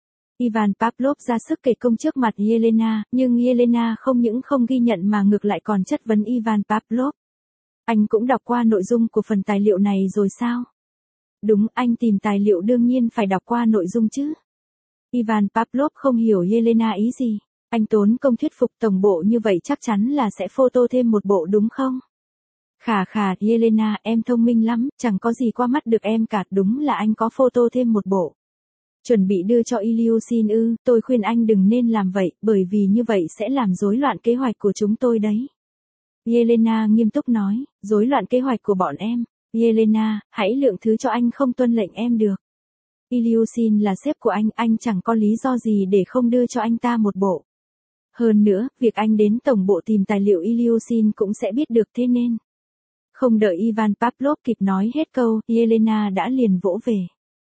Ivan Pavlov ra sức kể công trước mặt Yelena, nhưng Yelena không những không ghi nhận mà ngược lại còn chất vấn Ivan Pavlov. Anh cũng đọc qua nội dung của phần tài liệu này rồi sao? Đúng, anh tìm tài liệu đương nhiên phải đọc qua nội dung chứ. Ivan Pavlov không hiểu Yelena ý gì. Anh tốn công thuyết phục tổng bộ như vậy chắc chắn là sẽ photo thêm một bộ đúng không? Khà khà, Yelena, em thông minh lắm, chẳng có gì qua mắt được em cả, đúng là anh có photo thêm một bộ. Chuẩn bị đưa cho Ilyushin ư? Tôi khuyên anh đừng nên làm vậy, bởi vì như vậy sẽ làm rối loạn kế hoạch của chúng tôi đấy. Yelena nghiêm túc nói, rối loạn kế hoạch của bọn em. Yelena, hãy lượng thứ cho anh không tuân lệnh em được. Ilyushin là sếp của anh chẳng có lý do gì để không đưa cho anh ta một bộ. Hơn nữa, việc anh đến tổng bộ tìm tài liệu Ilyushin cũng sẽ biết được, thế nên. Không đợi Ivan Pavlov kịp nói hết câu, Yelena đã liền vỗ về.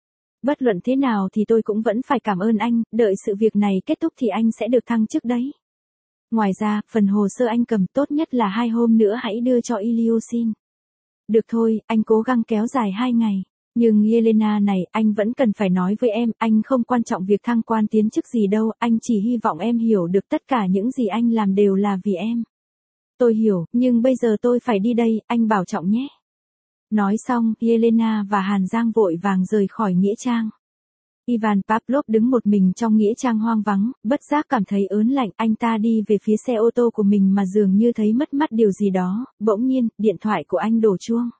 Bất luận thế nào thì tôi cũng vẫn phải cảm ơn anh, đợi sự việc này kết thúc thì anh sẽ được thăng chức đấy. Ngoài ra, phần hồ sơ anh cầm tốt nhất là 2 hôm nữa hãy đưa cho Ilyushin. Được thôi, anh cố gắng kéo dài 2 ngày. Nhưng Yelena này, anh vẫn cần phải nói với em, anh không quan trọng việc thăng quan tiến chức gì đâu, anh chỉ hy vọng em hiểu được tất cả những gì anh làm đều là vì em. Tôi hiểu, nhưng bây giờ tôi phải đi đây, anh bảo trọng nhé. Nói xong, Yelena và Hàn Giang vội vàng rời khỏi nghĩa trang. Ivan Pavlov đứng một mình trong nghĩa trang hoang vắng, bất giác cảm thấy ớn lạnh, anh ta đi về phía xe ô tô của mình mà dường như thấy mất mát điều gì đó, bỗng nhiên, điện thoại của anh đổ chuông.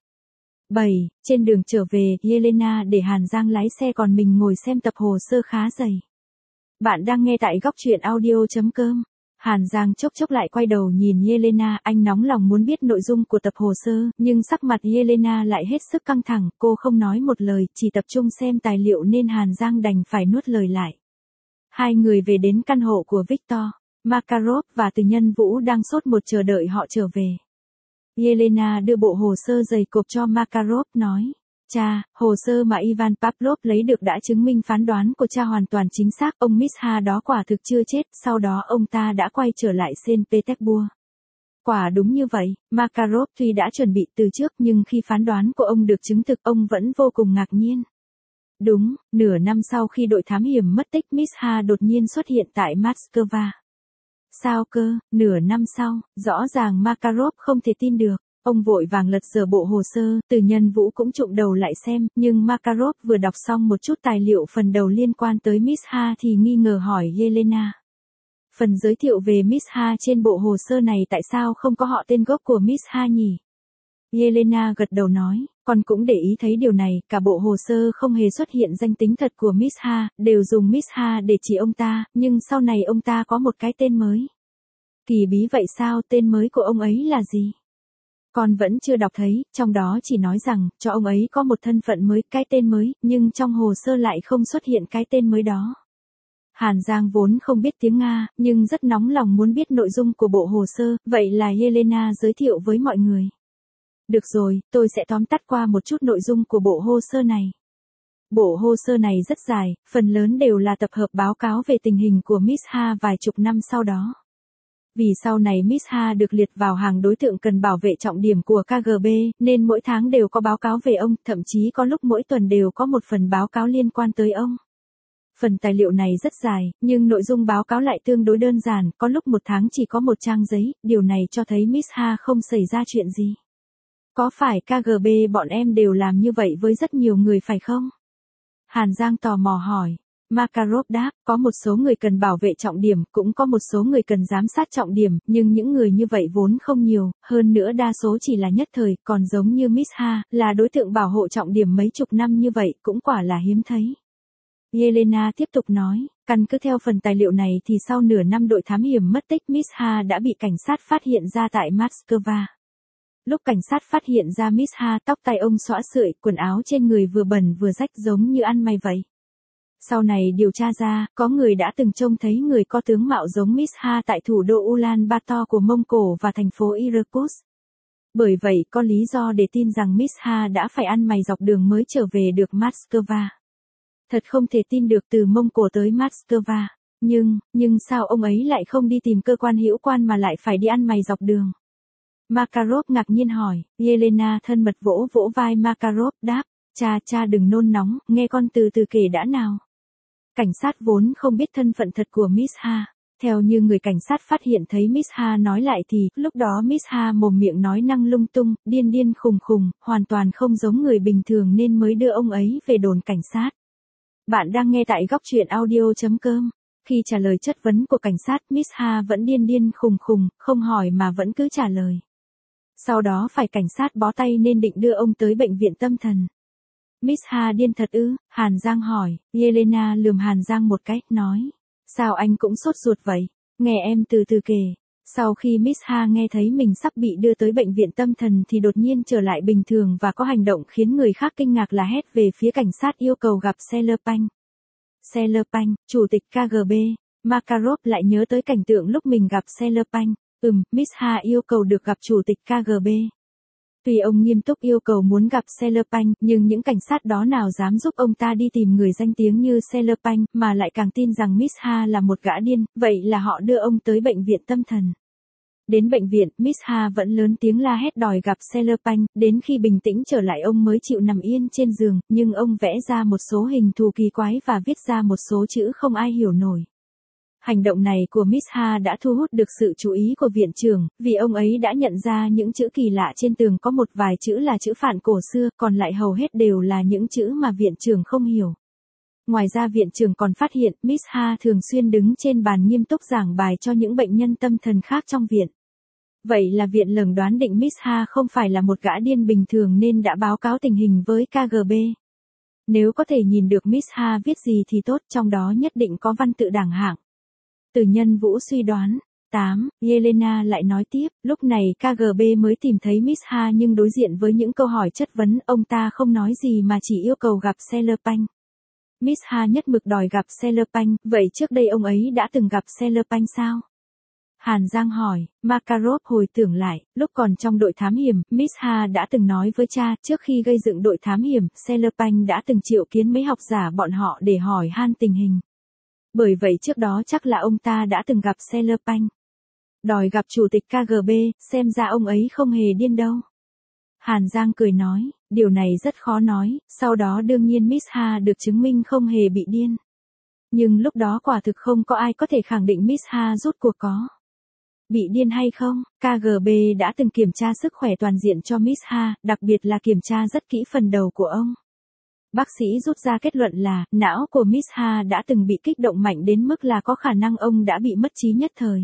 7. Trên đường trở về, Yelena để Hàn Giang lái xe còn mình ngồi xem tập hồ sơ khá dày. Bạn đang nghe tại góc truyện audio.com. Hàn Giang chốc chốc lại quay đầu nhìn Yelena, anh nóng lòng muốn biết nội dung của tập hồ sơ, nhưng sắc mặt Yelena lại hết sức căng thẳng, cô không nói một lời, chỉ tập trung xem tài liệu nên Hàn Giang đành phải nuốt lời lại. Hai người về đến căn hộ của Victor, Makarov và Từ Nhân Vũ đang sốt một chờ đợi họ trở về. Yelena đưa bộ hồ sơ dày cộp cho Makarov, nói. Cha, hồ sơ mà Ivan Pavlov lấy được đã chứng minh phán đoán của cha hoàn toàn chính xác, ông Misha đó quả thực chưa chết, sau đó ông ta đã quay trở lại Saint Petersburg. Quả đúng như vậy, Makarov tuy đã chuẩn bị từ trước nhưng khi phán đoán của ông được chứng thực ông vẫn vô cùng ngạc nhiên. Đúng, nửa năm sau khi đội thám hiểm mất tích, Misha đột nhiên xuất hiện tại Moscow. Sao cơ, nửa năm sau, rõ ràng Makarov không thể tin được. Ông vội vàng lật dở bộ hồ sơ, Từ Nhân Vũ cũng trụm đầu lại xem, nhưng Makarov vừa đọc xong một chút tài liệu phần đầu liên quan tới Miss Ha thì nghi ngờ hỏi Yelena. Phần giới thiệu về Miss Ha trên bộ hồ sơ này tại sao không có họ tên gốc của Miss Ha nhỉ? Yelena gật đầu nói, con cũng để ý thấy điều này, cả bộ hồ sơ không hề xuất hiện danh tính thật của Miss Ha, đều dùng Miss Ha để chỉ ông ta, nhưng sau này ông ta có một cái tên mới. Kỳ bí vậy sao, tên mới của ông ấy là gì? Con vẫn chưa đọc thấy, trong đó chỉ nói rằng, cho ông ấy có một thân phận mới, cái tên mới, nhưng trong hồ sơ lại không xuất hiện cái tên mới đó. Hàn Giang vốn không biết tiếng Nga, nhưng rất nóng lòng muốn biết nội dung của bộ hồ sơ, vậy là Yelena giới thiệu với mọi người. Được rồi, tôi sẽ tóm tắt qua một chút nội dung của bộ hồ sơ này. Bộ hồ sơ này rất dài, phần lớn đều là tập hợp báo cáo về tình hình của Miss Ha vài chục năm sau đó. Vì sau này Miss Ha được liệt vào hàng đối tượng cần bảo vệ trọng điểm của KGB, nên mỗi tháng đều có báo cáo về ông, thậm chí có lúc mỗi tuần đều có một phần báo cáo liên quan tới ông. Phần tài liệu này rất dài, nhưng nội dung báo cáo lại tương đối đơn giản, có lúc một tháng chỉ có một trang giấy, điều này cho thấy Miss Ha không xảy ra chuyện gì. Có phải KGB bọn em đều làm như vậy với rất nhiều người phải không? Hàn Giang tò mò hỏi. Makarov đáp, có một số người cần bảo vệ trọng điểm, cũng có một số người cần giám sát trọng điểm, nhưng những người như vậy vốn không nhiều, hơn nữa đa số chỉ là nhất thời, còn giống như Miss Ha, là đối tượng bảo hộ trọng điểm mấy chục năm như vậy, cũng quả là hiếm thấy. Yelena tiếp tục nói, căn cứ theo phần tài liệu này thì sau nửa năm đội thám hiểm mất tích Miss Ha đã bị cảnh sát phát hiện ra tại Moscow. Lúc cảnh sát phát hiện ra Miss Ha, tóc tai ông xõa sưởi, quần áo trên người vừa bẩn vừa rách giống như ăn mày vậy. Sau này điều tra ra, có người đã từng trông thấy người có tướng mạo giống Miss Ha tại thủ đô Ulaanbaatar của Mông Cổ và thành phố Irkutsk. Bởi vậy, có lý do để tin rằng Miss Ha đã phải ăn mày dọc đường mới trở về được Moscow. Thật không thể tin được từ Mông Cổ tới Moscow. Nhưng sao ông ấy lại không đi tìm cơ quan hữu quan mà lại phải đi ăn mày dọc đường? Makarov ngạc nhiên hỏi. Yelena thân mật vỗ vỗ vai Makarov đáp, cha đừng nôn nóng, nghe con từ từ kể đã nào. Cảnh sát vốn không biết thân phận thật của Miss Ha. Theo như người cảnh sát phát hiện thấy Miss Ha nói lại thì, lúc đó Miss Ha mồm miệng nói năng lung tung, điên khùng, hoàn toàn không giống người bình thường nên mới đưa ông ấy về đồn cảnh sát. Bạn đang nghe tại góc truyện audio.com. Khi trả lời chất vấn của cảnh sát, Miss Ha vẫn điên khùng, không hỏi mà vẫn cứ trả lời. Sau đó phải cảnh sát bó tay nên định đưa ông tới bệnh viện tâm thần. Miss Ha điên thật ư? Hàn Giang hỏi. Yelena lườm Hàn Giang một cái, nói. Sao anh cũng sốt ruột vậy? Nghe em từ từ kể. Sau khi Miss Ha nghe thấy mình sắp bị đưa tới bệnh viện tâm thần thì đột nhiên trở lại bình thường và có hành động khiến người khác kinh ngạc là hét về phía cảnh sát yêu cầu gặp Selepanh. Selepanh, chủ tịch KGB. Makarov lại nhớ tới cảnh tượng lúc mình gặp Selepanh. Miss Ha yêu cầu được gặp chủ tịch KGB. Tuy ông nghiêm túc yêu cầu muốn gặp Selepanh, nhưng những cảnh sát đó nào dám giúp ông ta đi tìm người danh tiếng như Selepanh, mà lại càng tin rằng Miss Ha là một gã điên, vậy là họ đưa ông tới bệnh viện tâm thần. Đến bệnh viện, Miss Ha vẫn lớn tiếng la hét đòi gặp Selepanh, đến khi bình tĩnh trở lại ông mới chịu nằm yên trên giường, nhưng ông vẽ ra một số hình thù kỳ quái và viết ra một số chữ không ai hiểu nổi. Hành động này của Miss Ha đã thu hút được sự chú ý của viện trưởng, vì ông ấy đã nhận ra những chữ kỳ lạ trên tường có một vài chữ là chữ Phạn cổ xưa, còn lại hầu hết đều là những chữ mà viện trưởng không hiểu. Ngoài ra viện trưởng còn phát hiện Miss Ha thường xuyên đứng trên bàn nghiêm túc giảng bài cho những bệnh nhân tâm thần khác trong viện. Vậy là viện lường đoán định Miss Ha không phải là một gã điên bình thường nên đã báo cáo tình hình với KGB. Nếu có thể nhìn được Miss Ha viết gì thì tốt, trong đó nhất định có văn tự đẳng hạng. Từ Nhân Vũ suy đoán. 8. Yelena lại nói tiếp, lúc này KGB mới tìm thấy Miss Ha nhưng đối diện với những câu hỏi chất vấn, ông ta không nói gì mà chỉ yêu cầu gặp Selepanh. Miss Ha nhất mực đòi gặp Selepanh, vậy trước đây ông ấy đã từng gặp Selepanh sao? Hàn Giang hỏi. Makarov hồi tưởng lại, lúc còn trong đội thám hiểm, Miss Ha đã từng nói với cha, trước khi gây dựng đội thám hiểm, Selepanh đã từng triệu kiến mấy học giả bọn họ để hỏi han tình hình. Bởi vậy trước đó chắc là ông ta đã từng gặp Selepanh. Đòi gặp chủ tịch KGB, xem ra ông ấy không hề điên đâu. Hàn Giang cười nói, điều này rất khó nói, sau đó đương nhiên Miss Ha được chứng minh không hề bị điên. Nhưng lúc đó quả thực không có ai có thể khẳng định Miss Ha rốt cuộc có bị điên hay không. KGB đã từng kiểm tra sức khỏe toàn diện cho Miss Ha, đặc biệt là kiểm tra rất kỹ phần đầu của ông. Bác sĩ rút ra kết luận là, não của Miss Ha đã từng bị kích động mạnh đến mức là có khả năng ông đã bị mất trí nhất thời.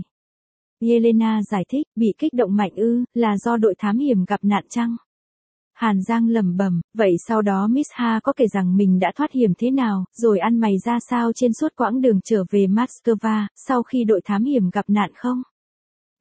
Yelena giải thích, bị kích động mạnh ư, là do đội thám hiểm gặp nạn chăng? Hàn Giang lẩm bẩm, vậy sau đó Miss Ha có kể rằng mình đã thoát hiểm thế nào, rồi ăn mày ra sao trên suốt quãng đường trở về Moscow, sau khi đội thám hiểm gặp nạn không?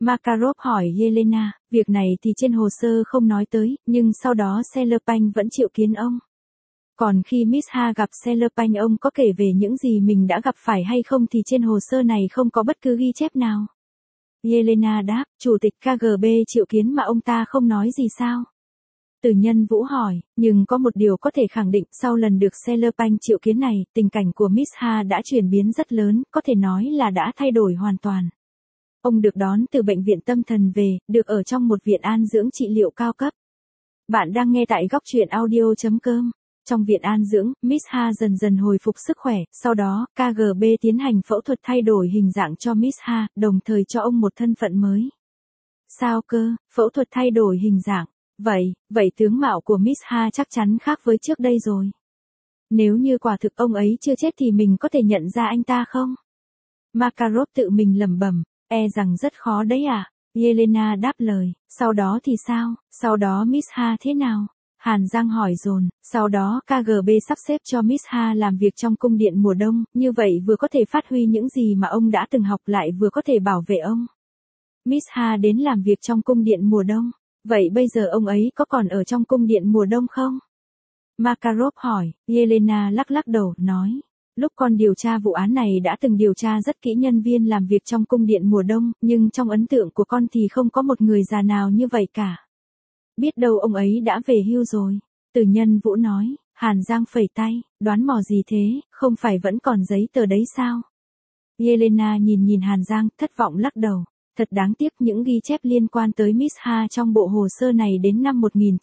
Makarov hỏi Yelena, việc này thì trên hồ sơ không nói tới, nhưng sau đó Selepanh vẫn triệu kiến ông. Còn khi Miss Ha gặp Selepanh ông có kể về những gì mình đã gặp phải hay không thì trên hồ sơ này không có bất cứ ghi chép nào. Yelena đáp, chủ tịch KGB triệu kiến mà ông ta không nói gì sao? Từ Nhân Vũ hỏi, nhưng có một điều có thể khẳng định sau lần được Selepanh triệu kiến này, tình cảnh của Miss Ha đã chuyển biến rất lớn, có thể nói là đã thay đổi hoàn toàn. Ông được đón từ bệnh viện tâm thần về, được ở trong một viện an dưỡng trị liệu cao cấp. Bạn đang nghe tại góc truyện audio.com. Trong viện an dưỡng, Miss Ha dần dần hồi phục sức khỏe, sau đó, KGB tiến hành phẫu thuật thay đổi hình dạng cho Miss Ha, đồng thời cho ông một thân phận mới. Sao cơ, phẫu thuật thay đổi hình dạng? Vậy tướng mạo của Miss Ha chắc chắn khác với trước đây rồi. Nếu như quả thực ông ấy chưa chết thì mình có thể nhận ra anh ta không? Makarov tự mình lẩm bẩm, rằng rất khó đấy à? Yelena đáp lời, sau đó thì sao? Sau đó Miss Ha thế nào? Hàn Giang hỏi dồn, sau đó KGB sắp xếp cho Miss Ha làm việc trong cung điện mùa đông, như vậy vừa có thể phát huy những gì mà ông đã từng học lại vừa có thể bảo vệ ông. Miss Ha đến làm việc trong cung điện mùa đông, vậy bây giờ ông ấy có còn ở trong cung điện mùa đông không? Makarov hỏi, Yelena lắc lắc đầu, nói, lúc con điều tra vụ án này đã từng điều tra rất kỹ nhân viên làm việc trong cung điện mùa đông, nhưng trong ấn tượng của con thì không có một người già nào như vậy cả. Biết đâu ông ấy đã về hưu rồi. Từ Nhân Vũ nói, Hàn Giang phẩy tay, đoán mò gì thế, không phải vẫn còn giấy tờ đấy sao? Yelena nhìn Hàn Giang, thất vọng lắc đầu. Thật đáng tiếc những ghi chép liên quan tới Miss Ha trong bộ hồ sơ này đến năm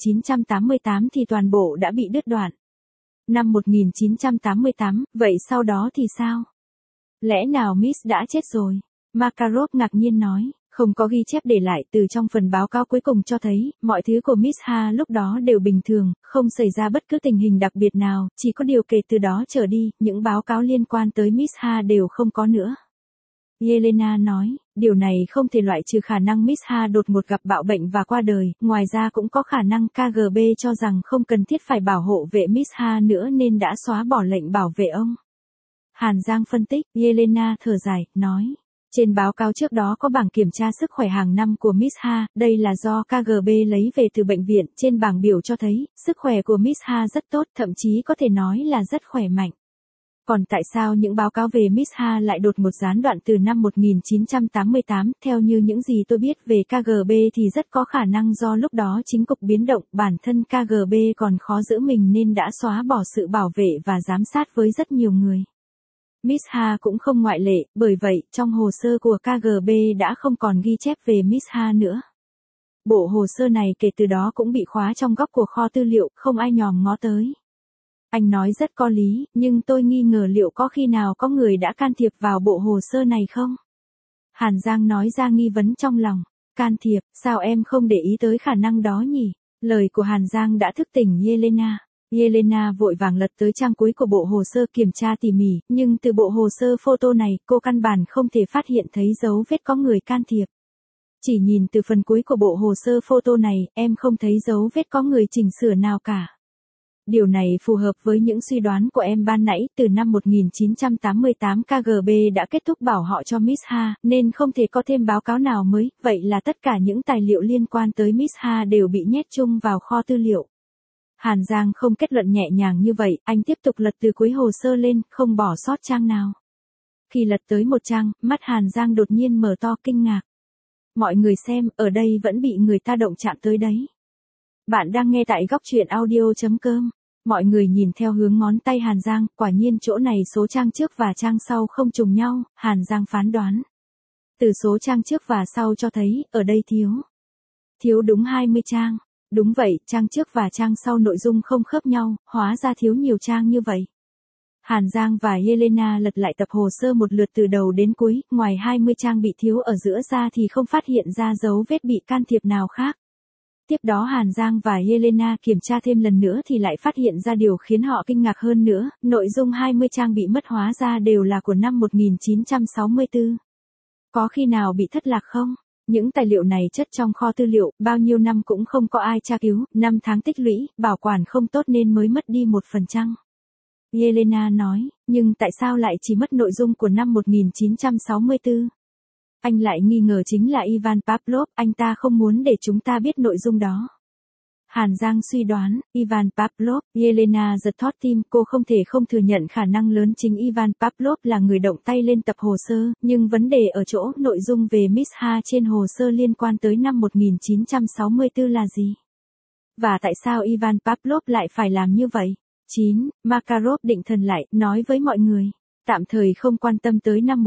1988 thì toàn bộ đã bị đứt đoạn. Năm 1988, vậy sau đó thì sao? Lẽ nào Miss đã chết rồi? Makarov ngạc nhiên nói, không có ghi chép để lại từ trong phần báo cáo cuối cùng cho thấy, mọi thứ của Miss Ha lúc đó đều bình thường, không xảy ra bất cứ tình hình đặc biệt nào, chỉ có điều kể từ đó trở đi, những báo cáo liên quan tới Miss Ha đều không có nữa. Yelena nói, điều này không thể loại trừ khả năng Miss Ha đột ngột gặp bạo bệnh và qua đời, ngoài ra cũng có khả năng KGB cho rằng không cần thiết phải bảo hộ vệ Miss Ha nữa nên đã xóa bỏ lệnh bảo vệ ông. Hàn Giang phân tích, Yelena thở dài, nói, trên báo cáo trước đó có bảng kiểm tra sức khỏe hàng năm của Miss Ha, đây là do KGB lấy về từ bệnh viện, trên bảng biểu cho thấy, sức khỏe của Miss Ha rất tốt, thậm chí có thể nói là rất khỏe mạnh. Còn tại sao những báo cáo về Miss Ha lại đột ngột gián đoạn từ năm 1988, theo như những gì tôi biết về KGB thì rất có khả năng do lúc đó chính cục biến động, bản thân KGB còn khó giữ mình nên đã xóa bỏ sự bảo vệ và giám sát với rất nhiều người. Miss Ha cũng không ngoại lệ, bởi vậy, trong hồ sơ của KGB đã không còn ghi chép về Miss Ha nữa. Bộ hồ sơ này kể từ đó cũng bị khóa trong góc của kho tư liệu, không ai nhòm ngó tới. Anh nói rất có lý, nhưng tôi nghi ngờ liệu có khi nào có người đã can thiệp vào bộ hồ sơ này không? Hàn Giang nói ra nghi vấn trong lòng. Can thiệp, sao em không để ý tới khả năng đó nhỉ? Lời của Hàn Giang đã thức tỉnh Yelena. Yelena vội vàng lật tới trang cuối của bộ hồ sơ kiểm tra tỉ mỉ, nhưng từ bộ hồ sơ photo này, cô căn bản không thể phát hiện thấy dấu vết có người can thiệp. Chỉ nhìn từ phần cuối của bộ hồ sơ photo này, em không thấy dấu vết có người chỉnh sửa nào cả. Điều này phù hợp với những suy đoán của em ban nãy, từ năm 1988 KGB đã kết thúc bảo họ cho Miss Ha, nên không thể có thêm báo cáo nào mới, vậy là tất cả những tài liệu liên quan tới Miss Ha đều bị nhét chung vào kho tư liệu. Hàn Giang không kết luận nhẹ nhàng như vậy, anh tiếp tục lật từ cuối hồ sơ lên, không bỏ sót trang nào. Khi lật tới một trang, mắt Hàn Giang đột nhiên mở to kinh ngạc. Mọi người xem, ở đây vẫn bị người ta động chạm tới đấy. Bạn đang nghe tại góc truyện audio.com. Mọi người nhìn theo hướng ngón tay Hàn Giang, quả nhiên chỗ này số trang trước và trang sau không trùng nhau, Hàn Giang phán đoán. Từ số trang trước và sau cho thấy, ở đây thiếu đúng 20 trang. Đúng vậy, trang trước và trang sau nội dung không khớp nhau, hóa ra thiếu nhiều trang như vậy. Hàn Giang và Yelena lật lại tập hồ sơ một lượt từ đầu đến cuối, ngoài 20 trang bị thiếu ở giữa ra thì không phát hiện ra dấu vết bị can thiệp nào khác. Tiếp đó Hàn Giang và Yelena kiểm tra thêm lần nữa thì lại phát hiện ra điều khiến họ kinh ngạc hơn nữa, nội dung 20 trang bị mất hóa ra đều là của năm 1964. Có khi nào bị thất lạc không? Những tài liệu này chất trong kho tư liệu, bao nhiêu năm cũng không có ai tra cứu, năm tháng tích lũy, bảo quản không tốt nên mới mất đi một phần chăng? Yelena nói, nhưng tại sao lại chỉ mất nội dung của năm 1964? Anh lại nghi ngờ chính là Ivan Pavlov, anh ta không muốn để chúng ta biết nội dung đó. Hàn Giang suy đoán, Ivan Pavlov, Yelena giật thót tim, cô không thể không thừa nhận khả năng lớn chính Ivan Pavlov là người động tay lên tập hồ sơ, nhưng vấn đề ở chỗ nội dung về Miss Ha trên hồ sơ liên quan tới năm 1964 là gì? Và tại sao Ivan Pavlov lại phải làm như vậy? 9. Makarov định thần lại, nói với mọi người. Tạm thời không quan tâm tới năm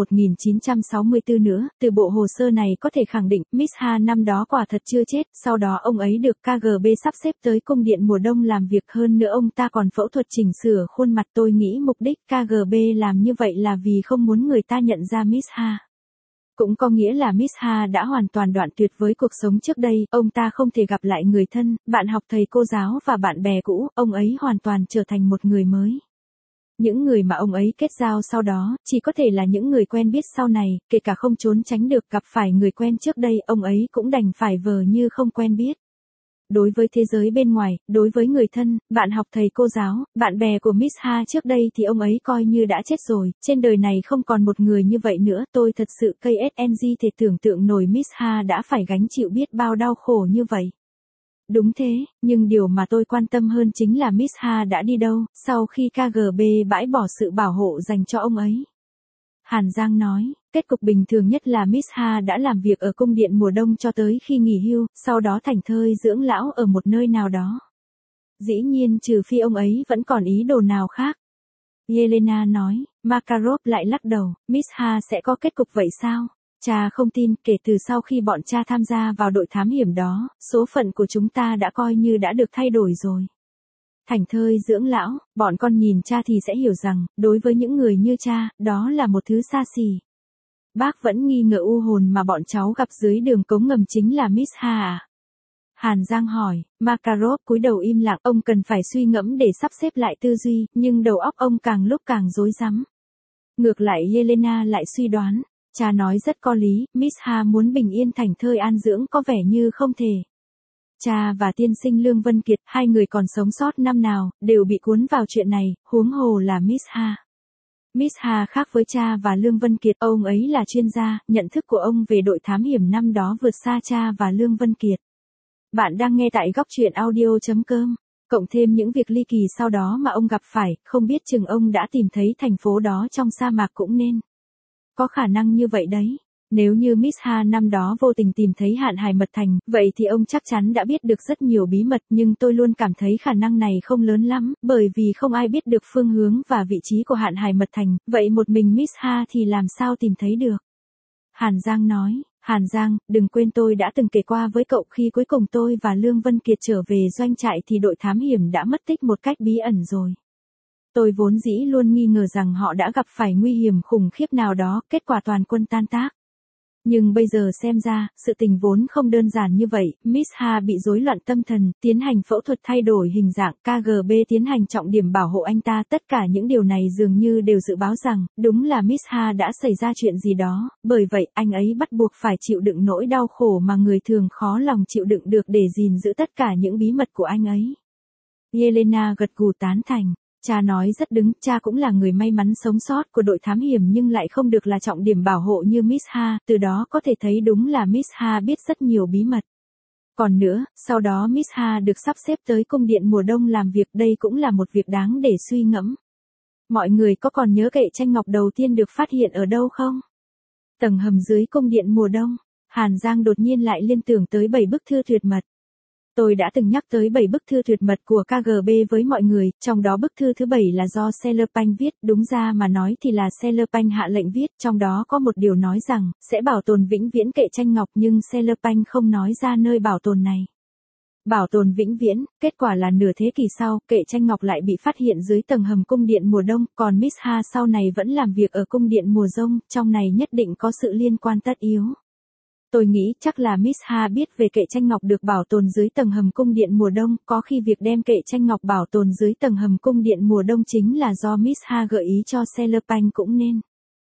1964 nữa, từ bộ hồ sơ này có thể khẳng định Miss Ha năm đó quả thật chưa chết, sau đó ông ấy được KGB sắp xếp tới cung điện mùa đông làm việc, hơn nữa ông ta còn phẫu thuật chỉnh sửa khuôn mặt. Tôi nghĩ mục đích KGB làm như vậy là vì không muốn người ta nhận ra Miss Ha. Cũng có nghĩa là Miss Ha đã hoàn toàn đoạn tuyệt với cuộc sống trước đây, ông ta không thể gặp lại người thân, bạn học, thầy cô giáo và bạn bè cũ, ông ấy hoàn toàn trở thành một người mới. Những người mà ông ấy kết giao sau đó, chỉ có thể là những người quen biết sau này, kể cả không trốn tránh được gặp phải người quen trước đây, ông ấy cũng đành phải vờ như không quen biết. Đối với thế giới bên ngoài, đối với người thân, bạn học, thầy cô giáo, bạn bè của Miss Ha trước đây thì ông ấy coi như đã chết rồi, trên đời này không còn một người như vậy nữa. Tôi thật sự KSNG thể tưởng tượng nổi Miss Ha đã phải gánh chịu biết bao đau khổ như vậy. Đúng thế, nhưng điều mà tôi quan tâm hơn chính là Miss Ha đã đi đâu, sau khi KGB bãi bỏ sự bảo hộ dành cho ông ấy. Hàn Giang nói, kết cục bình thường nhất là Miss Ha đã làm việc ở cung điện mùa đông cho tới khi nghỉ hưu, sau đó thảnh thơi dưỡng lão ở một nơi nào đó. Dĩ nhiên trừ phi ông ấy vẫn còn ý đồ nào khác. Yelena nói, Makarov lại lắc đầu, Miss Ha sẽ có kết cục vậy sao? Cha không tin, kể từ sau khi bọn cha tham gia vào đội thám hiểm đó, số phận của chúng ta đã coi như đã được thay đổi rồi. Thảnh thơi dưỡng lão, bọn con nhìn cha thì sẽ hiểu rằng, đối với những người như cha, đó là một thứ xa xỉ. Bác vẫn nghi ngờ u hồn mà bọn cháu gặp dưới đường cống ngầm chính là Miss Ha à? Hàn Giang hỏi, Makarov cúi đầu im lặng, ông cần phải suy ngẫm để sắp xếp lại tư duy, nhưng đầu óc ông càng lúc càng rối rắm. Ngược lại Yelena lại suy đoán, cha nói rất có lý, Miss Ha muốn bình yên thảnh thơi an dưỡng có vẻ như không thể. Cha và tiên sinh Lương Vân Kiệt, hai người còn sống sót năm nào, đều bị cuốn vào chuyện này, huống hồ là Miss Ha. Miss Ha khác với cha và Lương Vân Kiệt, ông ấy là chuyên gia, nhận thức của ông về đội thám hiểm năm đó vượt xa cha và Lương Vân Kiệt. Bạn đang nghe tại góc truyện audio.com. Cộng thêm những việc ly kỳ sau đó mà ông gặp phải, không biết chừng ông đã tìm thấy thành phố đó trong sa mạc cũng nên. Có khả năng như vậy đấy. Nếu như Miss Ha năm đó vô tình tìm thấy Hạn Hải Mật Thành, vậy thì ông chắc chắn đã biết được rất nhiều bí mật, nhưng tôi luôn cảm thấy khả năng này không lớn lắm, bởi vì không ai biết được phương hướng và vị trí của Hạn Hải Mật Thành, vậy một mình Miss Ha thì làm sao tìm thấy được? Hàn Giang nói, Hàn Giang, đừng quên tôi đã từng kể qua với cậu khi cuối cùng tôi và Lương Vân Kiệt trở về doanh trại thì đội thám hiểm đã mất tích một cách bí ẩn rồi. Tôi vốn dĩ luôn nghi ngờ rằng họ đã gặp phải nguy hiểm khủng khiếp nào đó, kết quả toàn quân tan tác. Nhưng bây giờ xem ra, sự tình vốn không đơn giản như vậy, Miss Ha bị rối loạn tâm thần, tiến hành phẫu thuật thay đổi hình dạng, KGB tiến hành trọng điểm bảo hộ anh ta, tất cả những điều này dường như đều dự báo rằng, đúng là Miss Ha đã xảy ra chuyện gì đó, bởi vậy anh ấy bắt buộc phải chịu đựng nỗi đau khổ mà người thường khó lòng chịu đựng được để gìn giữ tất cả những bí mật của anh ấy. Yelena gật gù tán thành. Cha nói rất đúng, cha cũng là người may mắn sống sót của đội thám hiểm nhưng lại không được là trọng điểm bảo hộ như Miss Ha, từ đó có thể thấy đúng là Miss Ha biết rất nhiều bí mật. Còn nữa, sau đó Miss Ha được sắp xếp tới cung điện mùa đông làm việc, đây cũng là một việc đáng để suy ngẫm. Mọi người có còn nhớ kệ tranh ngọc đầu tiên được phát hiện ở đâu không? Tầng hầm dưới cung điện mùa đông. Hàn Giang đột nhiên lại liên tưởng tới 7 bức thư tuyệt mật. Tôi đã từng nhắc tới 7 bức thư tuyệt mật của KGB với mọi người, trong đó bức thư thứ 7 là do Selepanh viết, đúng ra mà nói thì là Selepanh hạ lệnh viết, trong đó có một điều nói rằng, sẽ bảo tồn vĩnh viễn kệ tranh ngọc nhưng Selepanh không nói ra nơi bảo tồn này. Bảo tồn vĩnh viễn, kết quả là nửa thế kỷ sau, kệ tranh ngọc lại bị phát hiện dưới tầng hầm cung điện mùa đông, còn Miss Ha sau này vẫn làm việc ở cung điện mùa đông, trong này nhất định có sự liên quan tất yếu. Tôi nghĩ chắc là Miss Ha biết về kệ tranh ngọc được bảo tồn dưới tầng hầm cung điện mùa đông, có khi việc đem kệ tranh ngọc bảo tồn dưới tầng hầm cung điện mùa đông chính là do Miss Ha gợi ý cho Selepanh cũng nên.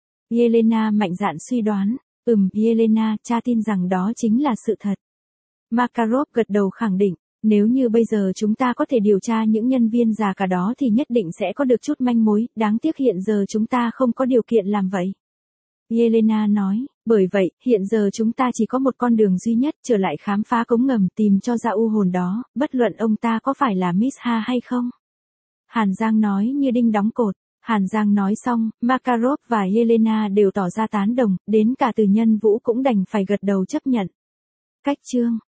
Yelena mạnh dạn suy đoán, Yelena, cha tin rằng đó chính là sự thật. Makarov gật đầu khẳng định, nếu như bây giờ chúng ta có thể điều tra những nhân viên già cả đó thì nhất định sẽ có được chút manh mối, đáng tiếc hiện giờ chúng ta không có điều kiện làm vậy. Yelena nói, Bởi vậy, hiện giờ chúng ta chỉ có một con đường duy nhất, trở lại khám phá cống ngầm, tìm cho ra u hồn đó, bất luận ông ta có phải là Miss Ha hay không. Hàn Giang nói như đinh đóng cột. Hàn Giang nói xong, Makarov và Yelena đều tỏ ra tán đồng, đến cả Từ Nhân Vũ cũng đành phải gật đầu chấp nhận. Cách chương